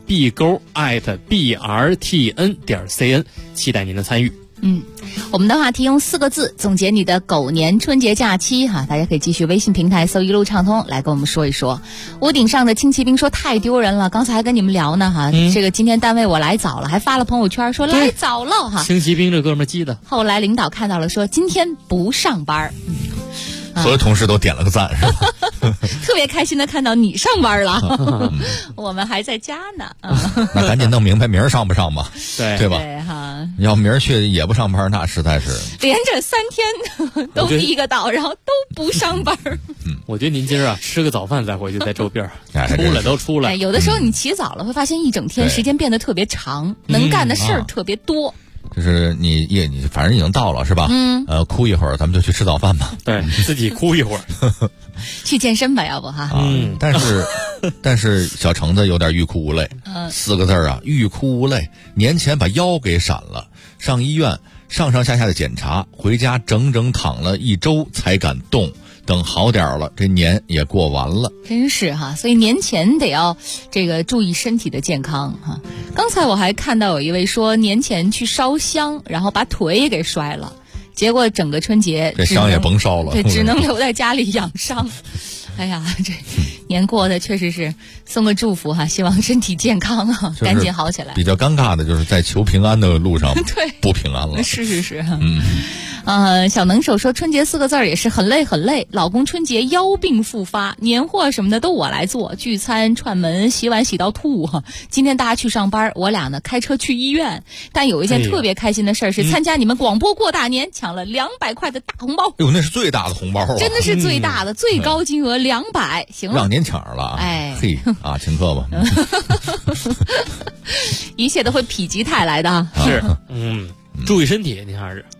b@brtn.cn， 期待您的参与。 我们的话题用4个字总结你的狗年春节假期哈，大家可以继续微信平台搜一路畅通来跟我们说一说。屋顶上的轻骑兵说太丢人了，刚才还跟你们聊呢哈，这个今天单位我来早了，还发了朋友圈说来早了哈。 轻骑兵这哥们儿记得， 后来领导看到了说今天不上班。 所有同事都点了个赞，是吧？ 特别开心的看到你上班了，我们还在家呢。 那赶紧弄明白明儿上不上吧，对吧？ 对哈， 要明儿去也不上班，那实在是连着3天都第1个到，然后都不上班。 我觉得您今儿吃个早饭再回去，在周边出来。 有的时候你起早了，会发现一整天时间变得特别长，能干的事儿特别多。 就是你反正已经到了是吧？哭一会儿，咱们就去吃早饭吧。 对，自己哭一会儿， 去健身吧，要不哈。 但是小橙子有点欲哭无泪。4个字啊，欲哭无泪。年前把腰给闪了，上医院上下的检查，回家整整躺了1周才敢动。等好点了，这年也过完了， 真是哈，所以年前得要这个注意身体的健康哈。刚才我还看到有一位说年前去烧香，然后把腿也给摔了，结果整个春节这伤也甭烧了， 对，只能留在家里养伤。哎呀，这年过的确实是送个祝福哈，希望身体健康啊，赶紧好起来。 比较尴尬的就是在求平安的路上对不平安了。 是。小能手说春节4个字也是很累很累，老公春节腰病复发，年货什么的都我来做，聚餐串门洗碗洗到吐哈。今天大家去上班，我俩呢开车去医院，但有一件特别开心的事是参加你们广播过大年，抢了200块的大红包。 那是最大的红包啊， 真的是最大的，最高金额200，行了， 让您抢了，嘿啊，请客吧。 一切都会否极泰来的， 是，注意身体，你还是，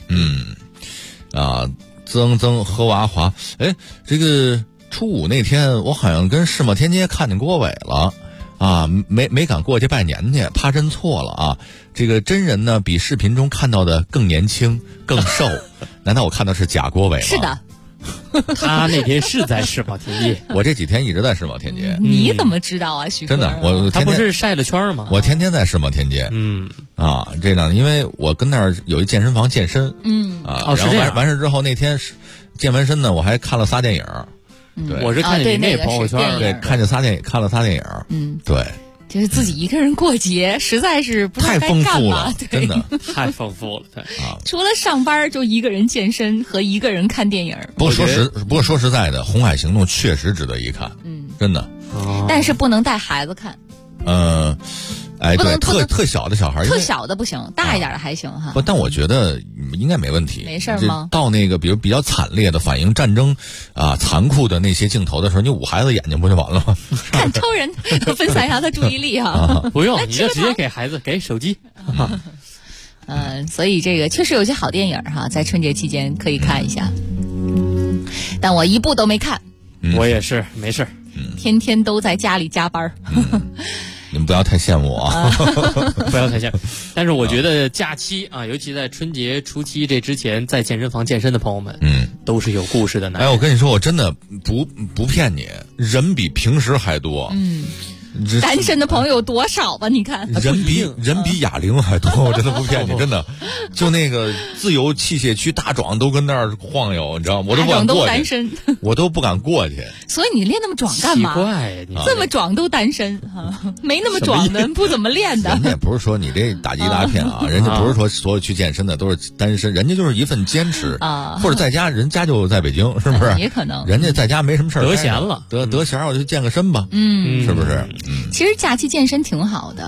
曾和娃华，这个初5那天，我好像跟世贸天阶看见郭伟了，没敢过去拜年去，怕认错了啊。这个真人呢，比视频中看到的更年轻、更瘦，难道我看到是假郭伟吗？ 是的。 他那天是在世贸天阶， 我这几天一直在世贸天阶。 你怎么知道啊，徐哥？ 真的，我他不是晒了圈吗？ 我天天在世贸天阶。这样，因为我跟那儿有一健身房健身。然后完事之后那天健完身呢，我还看了仨电影。对， 我是看见你那朋友圈， 对，看了仨电影。对。 就是自己一个人过节，实在是不知道该干嘛， 真的太丰富了。 除了上班，就一个人健身和一个人看电影。 不过说实在的，《红海行动》确实值得一看，真的。 但是不能带孩子看。 对，特小的小孩， 特小的不行，大一点的还行哈。 不，但我觉得应该没问题。 没事吗？ 到那个比如比较惨烈的反映战争残酷的那些镜头的时候，你捂孩子眼睛不就完了吗？ 看超人，分散一下他注意力哈。 不用，你就直接给孩子给手机。 所以这个确实有些好电影哈，在春节期间可以看一下。但我一部都没看。 我也是，没事。 天天都在家里加班。 你们不要太羡慕我啊！ 不要太羡慕。但是我觉得假期啊，尤其在春节初期这之前，在健身房健身的朋友们，都是有故事的男人。 我跟你说，我真的不骗你，人比平时还多。 单身的朋友多少吧？你看， 人比哑铃还多，我真的不骗你，真的。就那个自由器械区大壮都跟那儿晃悠，你知道吗？我都不敢过去。 单身， 我都不敢过去。 所以你练那么壮干嘛？ 奇怪， 这么壮都单身没那么壮的不怎么练的。 人家不是说你这打击大片啊，人家不是说所有去健身的都是单身，人家就是一份坚持啊，或者在家，人家就在北京，是不是？ 也可能， 人家在家没什么事得闲了， 得闲我就健个身吧，是不是？ 其实假期健身挺好的，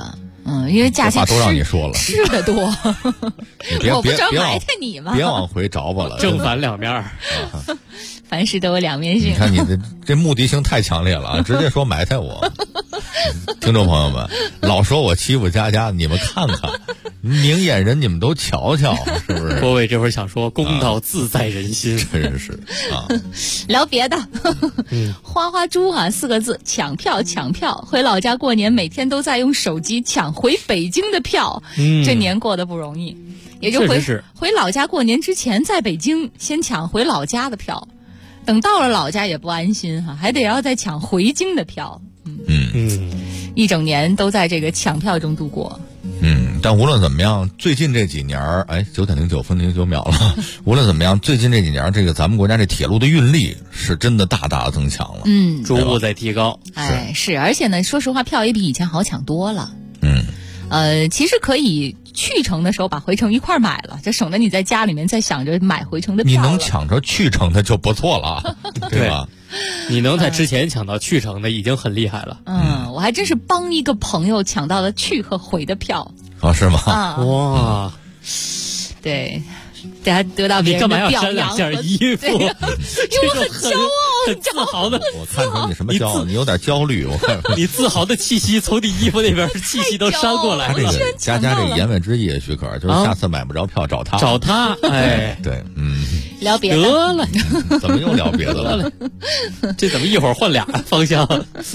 因为价钱都让你说了， 吃的多，我不知道埋汰你吗？ 别往回找我了， 正反两面。 凡事都有两面性。 你看你这目的性太强烈了啊！直接说埋汰我。听众朋友们，老说我欺负佳佳，你们看看，明眼人你们都瞧瞧，是不是？ 郭伟这会儿想说，公道自在人心， 真是啊。 聊别的，花花猪啊，4个字，抢票抢票。回老家过年，每天都在用手机抢回北京的票，这年过得不容易。也就回老家过年之前，在北京先抢回老家的票。等到了老家也不安心哈，还得要再抢回京的票。一整年都在这个抢票中度过。 但无论怎么样，最近这几年9:09分09秒了。无论怎么样，最近这几年，这个咱们国家这铁路的运力是真的大大的增强了。 逐步在提高。 是，而且呢，说实话，票也比以前好抢多了。其实可以去程的时候把回程一块买了，就省得你在家里面再想着买回程的票。 你能抢着去程的就不错了，对吧？ 你能在之前抢到去程的已经很厉害了。 我还真是帮一个朋友抢到了去和回的票。 是吗？ 哇， 对。给他得到别人的表扬， 你干嘛要删2件衣服？ 因为我很骄傲， 很自豪的。 我看出你什么骄傲？你有点焦虑。我看你自豪的气息从你衣服那边气息都扇过来了。 他这个佳佳这言外之意的许可，就是下次买不着票找他。对， 聊别的得了， 怎么又聊别的了？ 这怎么一会儿换俩方向？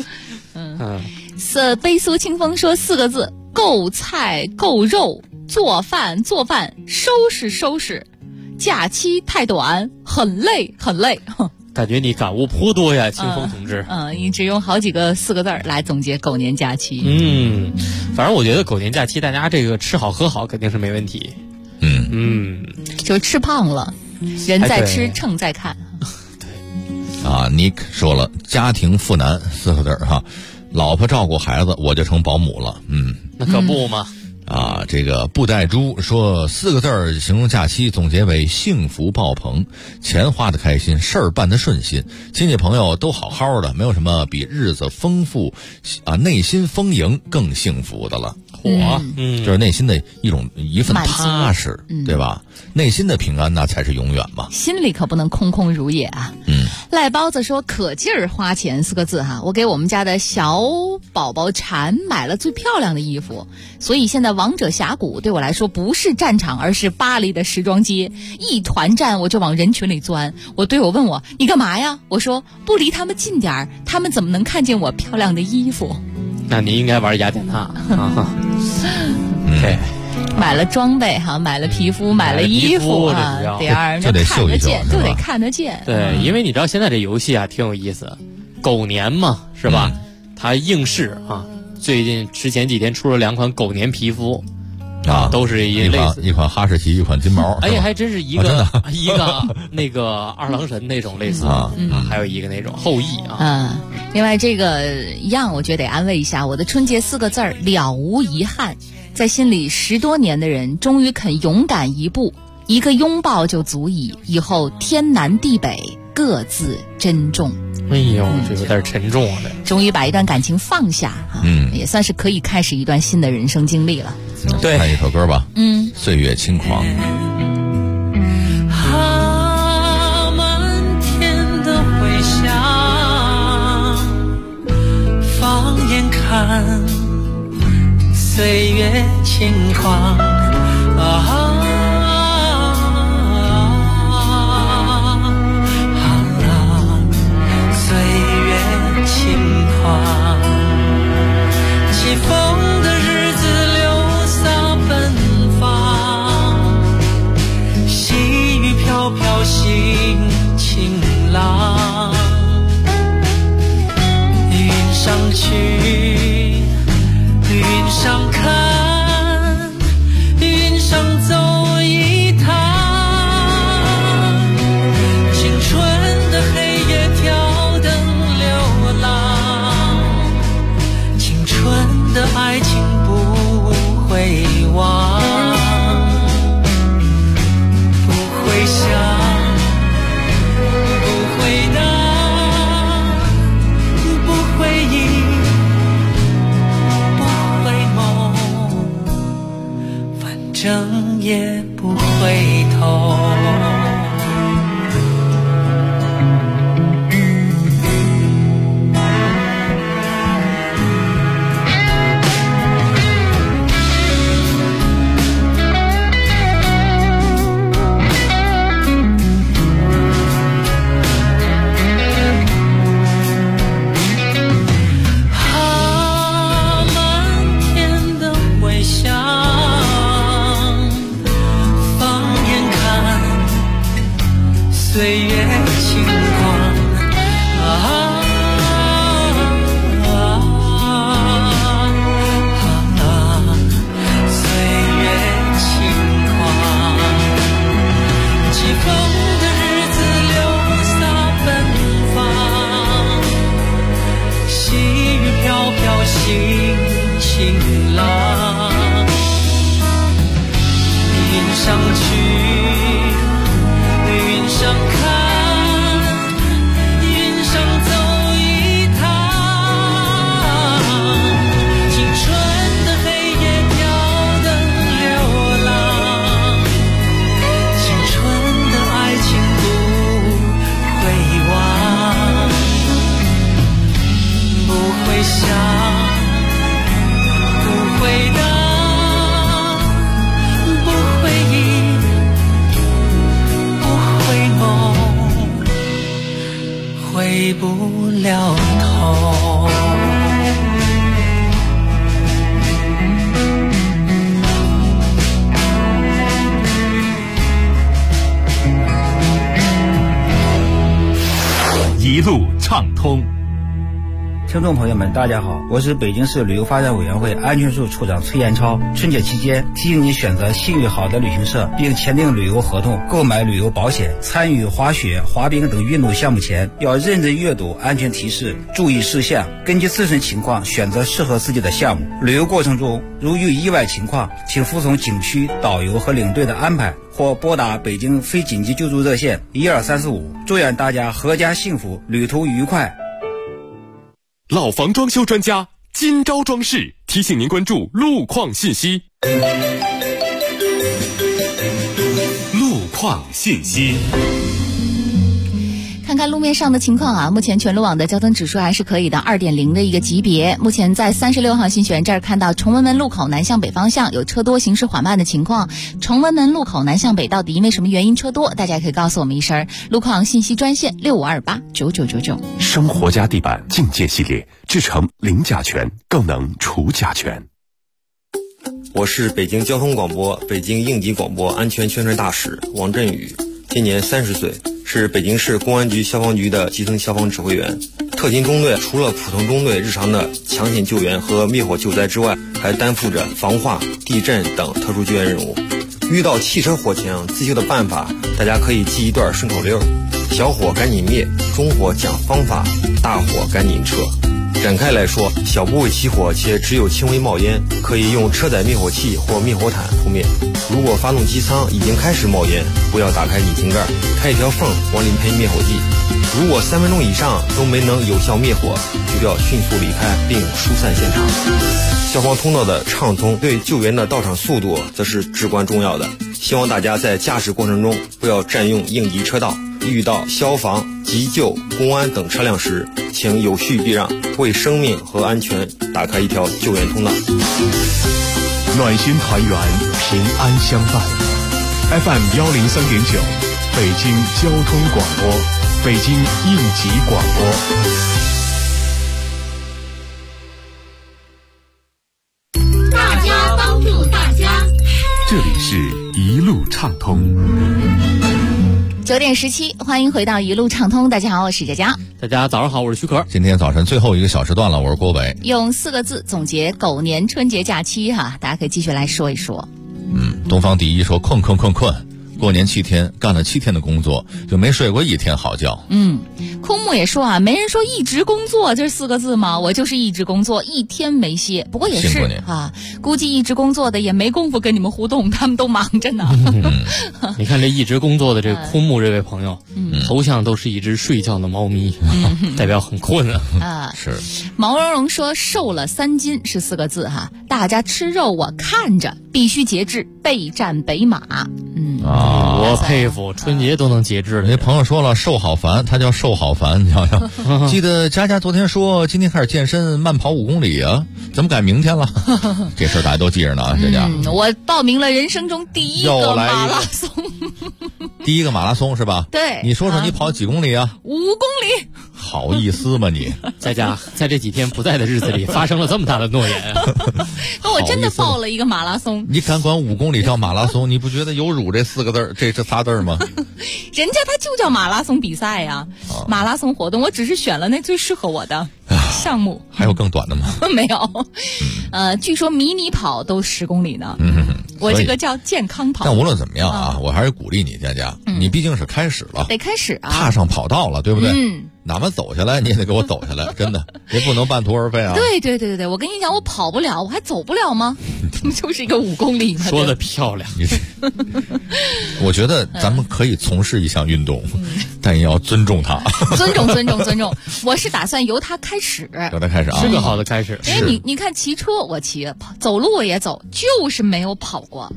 悲苏清风说4个字：购菜购肉。做饭，收拾，假期太短，很累。 感觉你感悟颇多呀，清风同志。 你只用好几个4个字来总结狗年假期。 反正我觉得狗年假期大家这个吃好喝好肯定是没问题。 就吃胖了，人在吃，秤在看。 对。你说了，家庭妇男4个字哈，老婆照顾孩子，我就成保姆了。 那可不嘛。 这个布袋猪说4个字形容假期，总结为幸福爆棚，钱花得开心，事儿办得顺心，亲戚朋友都好好的，没有什么比日子丰富内心丰盈更幸福的了。就是内心的一份踏实，对吧？内心的平安那才是永远嘛。 心里可不能空空如也啊。赖包子说可劲儿花钱4个字哈，我给我们家的小宝宝蝉买了最漂亮的衣服，所以现在王者峡谷对我来说不是战场，而是巴黎的时装街，一团战我就往人群里钻。我队友问我你干嘛呀？我说不离他们近点儿，他们怎么能看见我漂亮的衣服？ 那你应该玩雅典娜。 对， 买了装备哈，买了皮肤，买了衣服啊，得让人看得见，就得看得见。 对，因为你知道现在这游戏啊挺有意思，狗年嘛是吧？它应试啊，最近前几天出了2款狗年皮肤。都是类似一款哈士奇，一款金毛。 还真是一个那个二郎神那种类似还有一个那种后羿啊。 另外这个一样，我觉得得安慰一下我的春节4个字了无遗憾。在心里10多年的人，终于肯勇敢一步，一个拥抱就足矣。以后天南地北各自珍重。 哎呦，这有点沉重啊！ 终于把一段感情放下也算是可以开始一段新的人生经历了。 对， 看一首歌吧。岁月轻狂。 漫天的回响，放眼看，岁月轻狂。岁月轻狂，起风的日子留洒奔放，细雨飘飘心晴朗，云上去云上看， 正也不回头。岁月轻狂岁月轻狂，疾风的日子留下奔放，细雨飘飘心晴朗，云上去云上看，云上走一趟，青春的黑夜飘的流浪，青春的爱情不会忘，不会想，不会等，不会忆，回不了头。 一路畅通。 听众朋友们，大家好，我是北京市旅游发展委员会安全处处长崔延超。春节期间，提醒你选择信誉好的旅行社，并签订旅游合同，购买旅游保险。参与滑雪、滑冰等运动项目前，要认真阅读安全提示，注意事项，根据自身情况选择适合自己的项目。旅游过程中，如遇意外情况，请服从景区导游和领队的安排，或拨打北京非紧急救助热线12345。祝愿大家阖家幸福，旅途愉快。 老房装修专家金招装饰提醒您关注路况信息。路况信息。 看看路面上的情况啊，目前全路网的交通指数还是可以的，2.0的一个级别。目前在36号新选这儿看到崇文门路口南向北方向有车多行驶缓慢的情况。崇文门路口南向北到底因为什么原因车多？大家可以告诉我们一声。路况信息专线65289999。 生活家地板境界系列，制成零甲醛，更能除甲醛。 我是北京交通广播、北京应急广播安全宣传大使王振宇，今年30岁，是北京市公安局消防局的基层消防指挥员。特勤中队除了普通中队日常的抢险救援和灭火救灾之外，还担负着防化、地震等特殊救援任务。遇到汽车火情，自救的办法大家可以记一段顺口溜：小火赶紧灭，中火讲方法，大火赶紧撤。展开来说，小部位起火且只有轻微冒烟，可以用车载灭火器或灭火毯扑灭。如果发动机舱已经开始冒烟，不要打开引擎盖，开一条缝往里喷灭火剂。如果3分钟以上都没能有效灭火，就要迅速离开并疏散现场。消防通道的畅通对救援的到场速度则是至关重要的。希望大家在驾驶过程中不要占用应急车道，遇到消防、急救、公安等车辆时，请有序避让，为生命和安全打开一条救援通道。 暖心团圆，平安相伴。FM 103.9，北京交通广播，北京应急广播。 大家帮助大家， 这里是一路畅通。 9点17，欢迎回到一路畅通。大家好，我是佳佳。 大家早上好，我是徐可。 今天早晨最后一个小时段了，我是郭伟。 用4个字总结狗年春节假期哈，大家可以继续来说一说。 东方第一说困困困困， 过年7天，干了7天的工作，就没睡过1天好觉。 空木也说啊，没人说一直工作这4个字吗？我就是一直工作，1天没歇。不过也是啊，估计一直工作的也没工夫跟你们互动，他们都忙着呢。 你看这一直工作的这空木这位朋友，头像都是一只睡觉的猫咪，代表很困啊。 是。 毛茸茸说瘦了3斤是4个字哈，大家吃肉我看着，必须节制，备战北马。 我佩服，春节都能节制。 那朋友说了，瘦好烦，他叫瘦好烦，你想想。记得佳佳昨天说今天开始健身，慢跑5公里啊，怎么改明天了？这事儿大家都记着呢啊，佳佳。 我报名了人生中第一个马拉松。 第一个马拉松是吧？ 对。 你说说你跑几公里啊？ 5公里。 好意思吗你？ 佳佳在这几天不在的日子里发生了这么大的诺言啊！ 那我真的报了一个马拉松。 你敢管5公里叫马拉松？你不觉得有辱这4个字这仨字吗？ 人家他就叫马拉松比赛呀，马拉松活动，我只是选了那最适合我的项目。 还有更短的吗？ 没有。据说迷你跑都10公里呢。我这个叫健康跑。 但无论怎么样啊，我还是鼓励你佳佳，你毕竟是开始了， 得开始啊， 踏上跑道了，对不对？哪怕走下来你也得给我走下来，真的也不能半途而废啊。 对，我跟你讲，我跑不了，我还走不了吗？就是一个5公里嘛。 说得漂亮。 我觉得咱们可以从事一项运动，但也要尊重它。 尊重。我是打算由它开始。 由它开始啊， 是个好的开始。 因为你看，骑车我骑，走路我也走，就是没有跑过。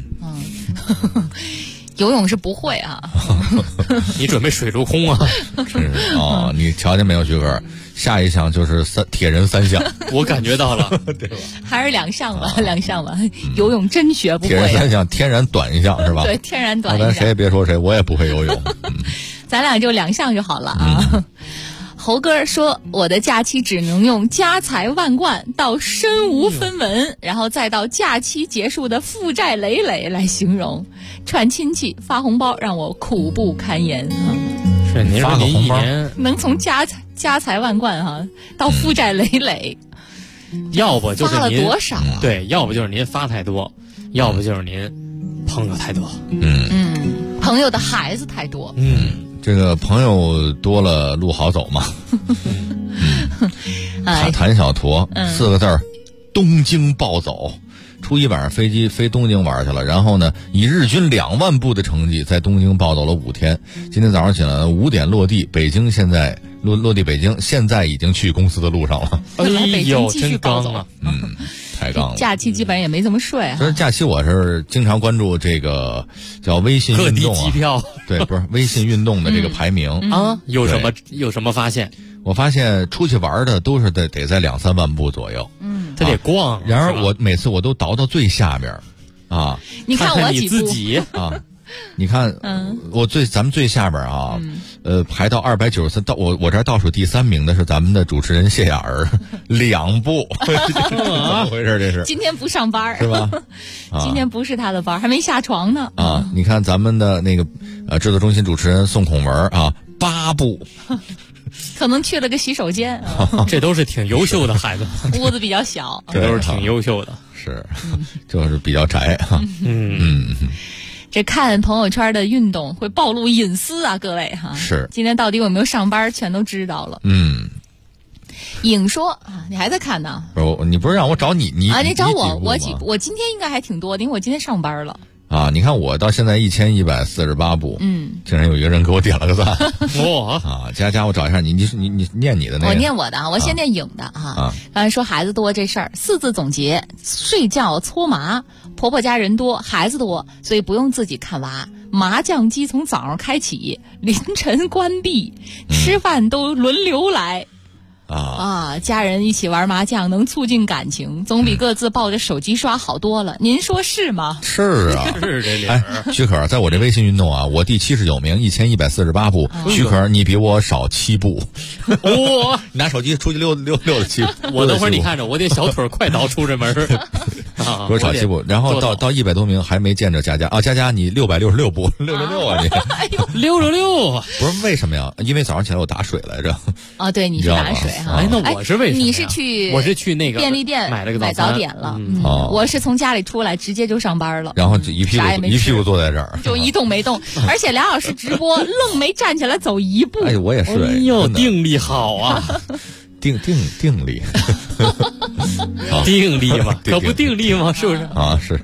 游泳是不会啊。 你准备水陆空啊？ 是哦，你瞧见没有，徐哥？下一项就是铁人3项。 我感觉到了， 对吧？ 还是2项吧，2项吧。游泳真学不会。 铁人3项，天然短1项是吧？ 对，天然短1项。 咱谁也别说谁，我也不会游泳。 咱俩就2项就好了啊。猴哥说，我的假期只能用家财万贯到身无分文，然后再到假期结束的负债累累来形容。串亲戚发红包让我苦不堪言。 是您说您一年能从家财万贯哈到负债累累， 要不就是您发了多少啊？ 对，要不就是您发太多，要不就是您朋友太多。 朋友的孩子太多。 这个朋友多了路好走嘛。谭小驼4个字儿，东京暴走。初一晚上飞机飞东京玩去了，然后呢，以日均2万步的成绩在东京暴走了5天。今天早上起来5点落地，北京现在落地北京，现在已经去公司的路上了。 哎呦，真刚啊！ 太刚了。 假期基本上也没怎么睡啊。 所以假期我是经常关注这个叫微信运动各地机票， 对，不是微信运动的这个排名啊，有什么发现？ 我发现出去玩的都是得在2-3万步左右。 他得逛。 然而我每次我都倒到最下边啊。 你看我几步自己啊。你看，咱们最下边啊，排到293，到我这儿倒数第3名的是咱们的主持人谢雅儿，2步，怎么回事？这是今天不上班是吧？ 今天不是他的班，还没下床呢。 啊，你看咱们的那个制作中心主持人宋孔文啊，8步。 可能去了个洗手间。 这都是挺优秀的孩子， 屋子比较小， 这都是挺优秀的， 是，就是比较宅啊。 这看朋友圈的运动会暴露隐私啊，各位哈。 是。 今天到底有没有上班，全都知道了。颖说啊，你还在看呢？ 不，你不是让我找你你找我，我今天应该还挺多的，因为我今天上班了。 啊，你看我到现在1148步，竟然有一个人给我点了个赞。佳，我找一下你念你的那个。 我念我的啊，我先念颖的哈。刚才说孩子多这事儿，4字总结：睡觉搓麻，婆婆家人多，孩子多，所以不用自己看娃。麻将机从早上开启，凌晨关闭，吃饭都轮流来。家人一起玩麻将能促进感情，总比各自抱着手机刷好多了。您说是吗？ 是啊， 是这理儿。 许可，在我这微信运动啊，我第79名，1148步。许可，你比我少7步。拿手机出去溜了7步。 我等会儿你看着，我得小腿快倒出这门。 说少7步，然后到100多名还没见着佳佳啊，佳佳你666步，666啊你 ，666啊， 不是为什么呀？因为早上起来我打水来着。 啊，对，你是打水哈。 哎，那我是为什么？ 你是去那个便利店买了个早点了。我是从家里出来直接就上班了， 然后就一屁股坐在这儿， 就一动没动，而且2小时直播愣没站起来走一步。 哎，我也是。 哎呦，定力好啊！ 定力， 定力嘛，可不定力吗？是不是啊？是，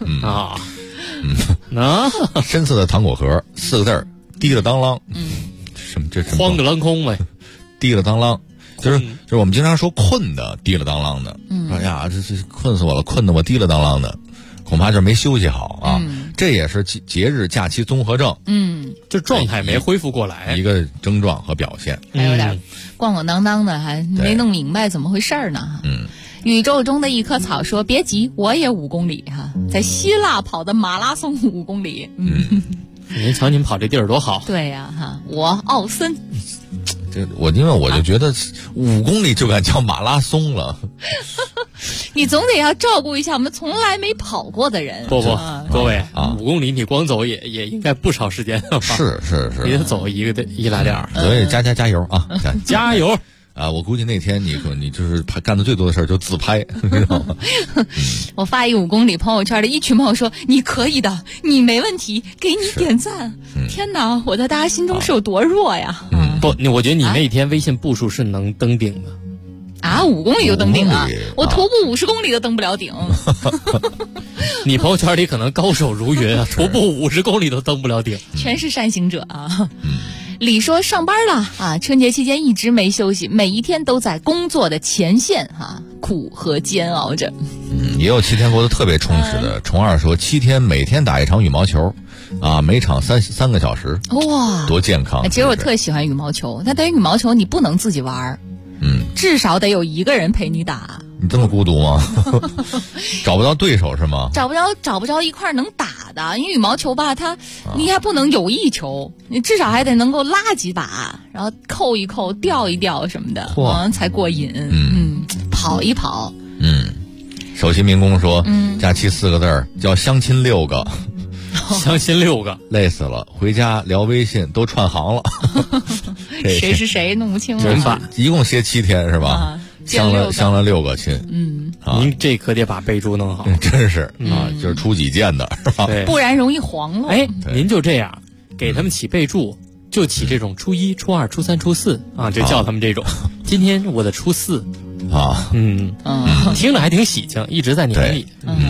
深色的糖果盒，4个字儿，滴了当啷，什么这什么？ 慌个啷空呗， 滴了当啷，就是我们经常说困的滴了当啷的，哎呀，这困死我了，困得我滴了当啷的，恐怕就是没休息好啊。这也是节日假期综合症， 就状态没恢复过来， 一个症状和表现， 还有点咣咣当当的，还没弄明白怎么回事呢。宇宙中的一棵草说：“别急，我也5公里哈，在希腊跑的马拉松5公里。” 您瞧您跑这地儿多好。 对呀哈，我奥森。 因为我就觉得5公里就敢叫马拉松了。 你总得要照顾一下我们从来没跑过的人。 不，各位啊，5公里你光走也应该不少时间了吧？ 是， 你得走一来点。 所以加油啊！ 加油啊！我估计那天你就是干的最多的事儿就自拍，你知道吗？ 我发一5公里朋友圈的一群朋友说你可以的，你没问题，给你点赞。天哪，我在大家心中是有多弱呀！ 不，我觉得你那天微信步数是能登顶的。 啊，5公里就登顶了，我徒步50公里都登不了顶。 你朋友圈里可能高手如云啊，徒步50公里都登不了顶， 全是善行者啊。李说上班了啊，春节期间一直没休息，每一天都在工作的前线啊，苦和煎熬着。 也有7天过得特别充实的。虫儿说7天每天打一场羽毛球，啊，每场3个小时，哇，多健康！ 其实我特喜欢羽毛球，但对于羽毛球你不能自己玩，至少得有一个人陪你打。 你这么孤独吗？找不到对手是吗？ 找不着一块能打的，因为羽毛球吧，你还不能有意球，你至少还得能够拉几把，然后扣一扣、吊一吊什么的，才过瘾。跑一跑。 首席民工说，假期4个字儿叫相亲6个。 相亲6个， 累死了，回家聊微信都串行了。 谁是谁弄不清了。 一共歇7天是吧？相了6个亲。 您这可得把备注弄好。 真是啊，就是初几见的是吧？ 不然容易黄了。 哎，您就这样给他们起备注，就起这种初1、初2、初3、初4啊，就叫他们这种。今天我的初4 啊， 听着还挺喜庆，一直在年里。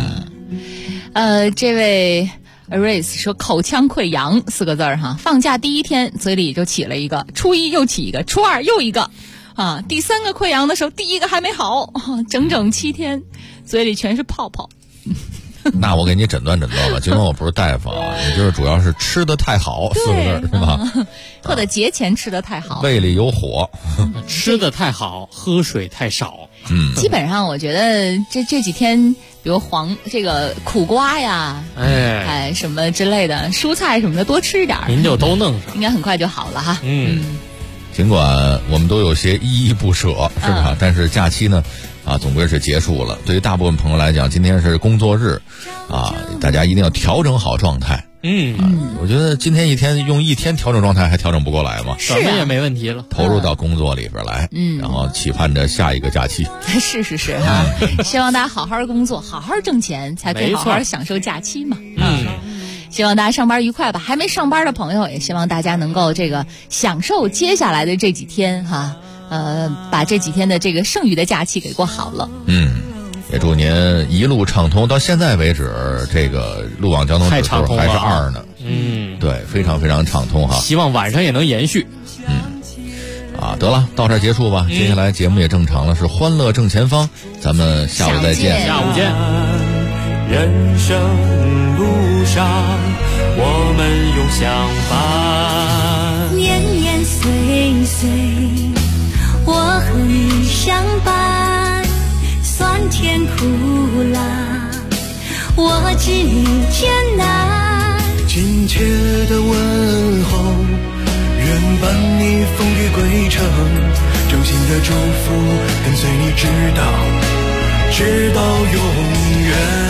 这位Aris 说口腔溃疡4个字哈，放假第1天嘴里就起了一个，初1又起一个，初2又一个，啊，第3个溃疡的时候第1个还没好，整整7天嘴里全是泡泡。 那我给你诊断吧，尽管我不是大夫啊，你就是主要是吃的太好4个字是吧？ 或者节前吃的太好， 胃里有火， 吃的太好，喝水太少。 基本上我觉得这几天，比如这个苦瓜呀，什么之类的蔬菜什么的多吃一点， 您就都弄上， 应该很快就好了哈。 尽管我们都有些依依不舍，是吧？但是假期呢，总归是结束了。对于大部分朋友来讲，今天是工作日，大家一定要调整好状态。我觉得今天一天用1天调整状态还调整不过来吗？ 什么也没问题了， 投入到工作里边来，然后期盼着下一个假期。 是啊，希望大家好好工作，好好挣钱，才可以好好享受假期嘛。希望大家上班愉快吧。还没上班的朋友，也希望大家能够享受接下来的这几天哈，把这几天的这个剩余的假期给过好了。 也祝您一路畅通。到现在为止，这个路网交通指数还是2呢。对，非常非常畅通哈。 希望晚上也能延续。 得了，到这儿结束吧。接下来节目也正常了，是欢乐正前方，咱们下午再见。 下午见。 人生路上，我们永相伴。 年年岁岁，我和你相伴。酸甜苦辣，我知你艰难。 亲切的问候，愿伴你风雨归程。衷心的祝福跟随你直到直到永远。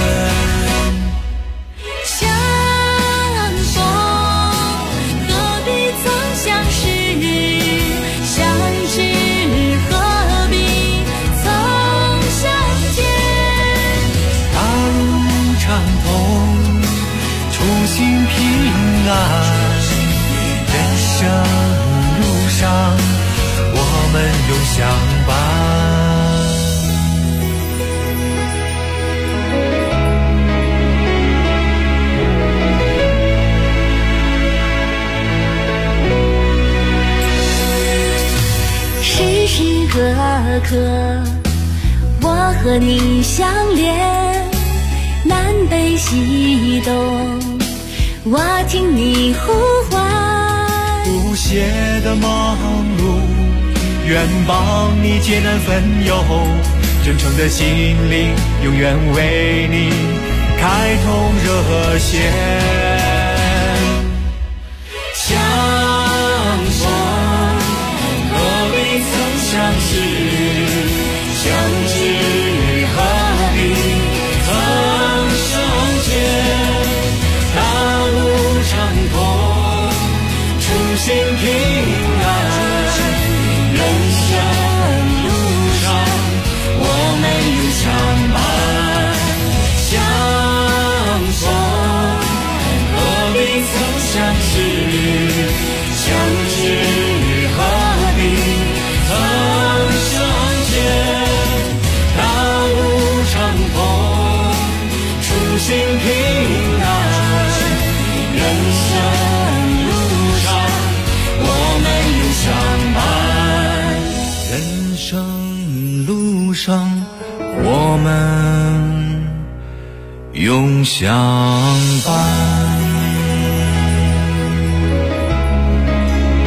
人生路上，我们永相伴。 时时刻刻，我和你相连，南北西东。我听你呼唤， 不懈的忙碌，愿帮你解难分忧，真诚的心灵，永远为你开通热线。 相逢何必曾相识，相知何必曾相见。心平安，人生路上我们永相伴。相逢何必曾相识，相知何必曾相见。大路长风，初心平安，人生人生路上，我们永相伴。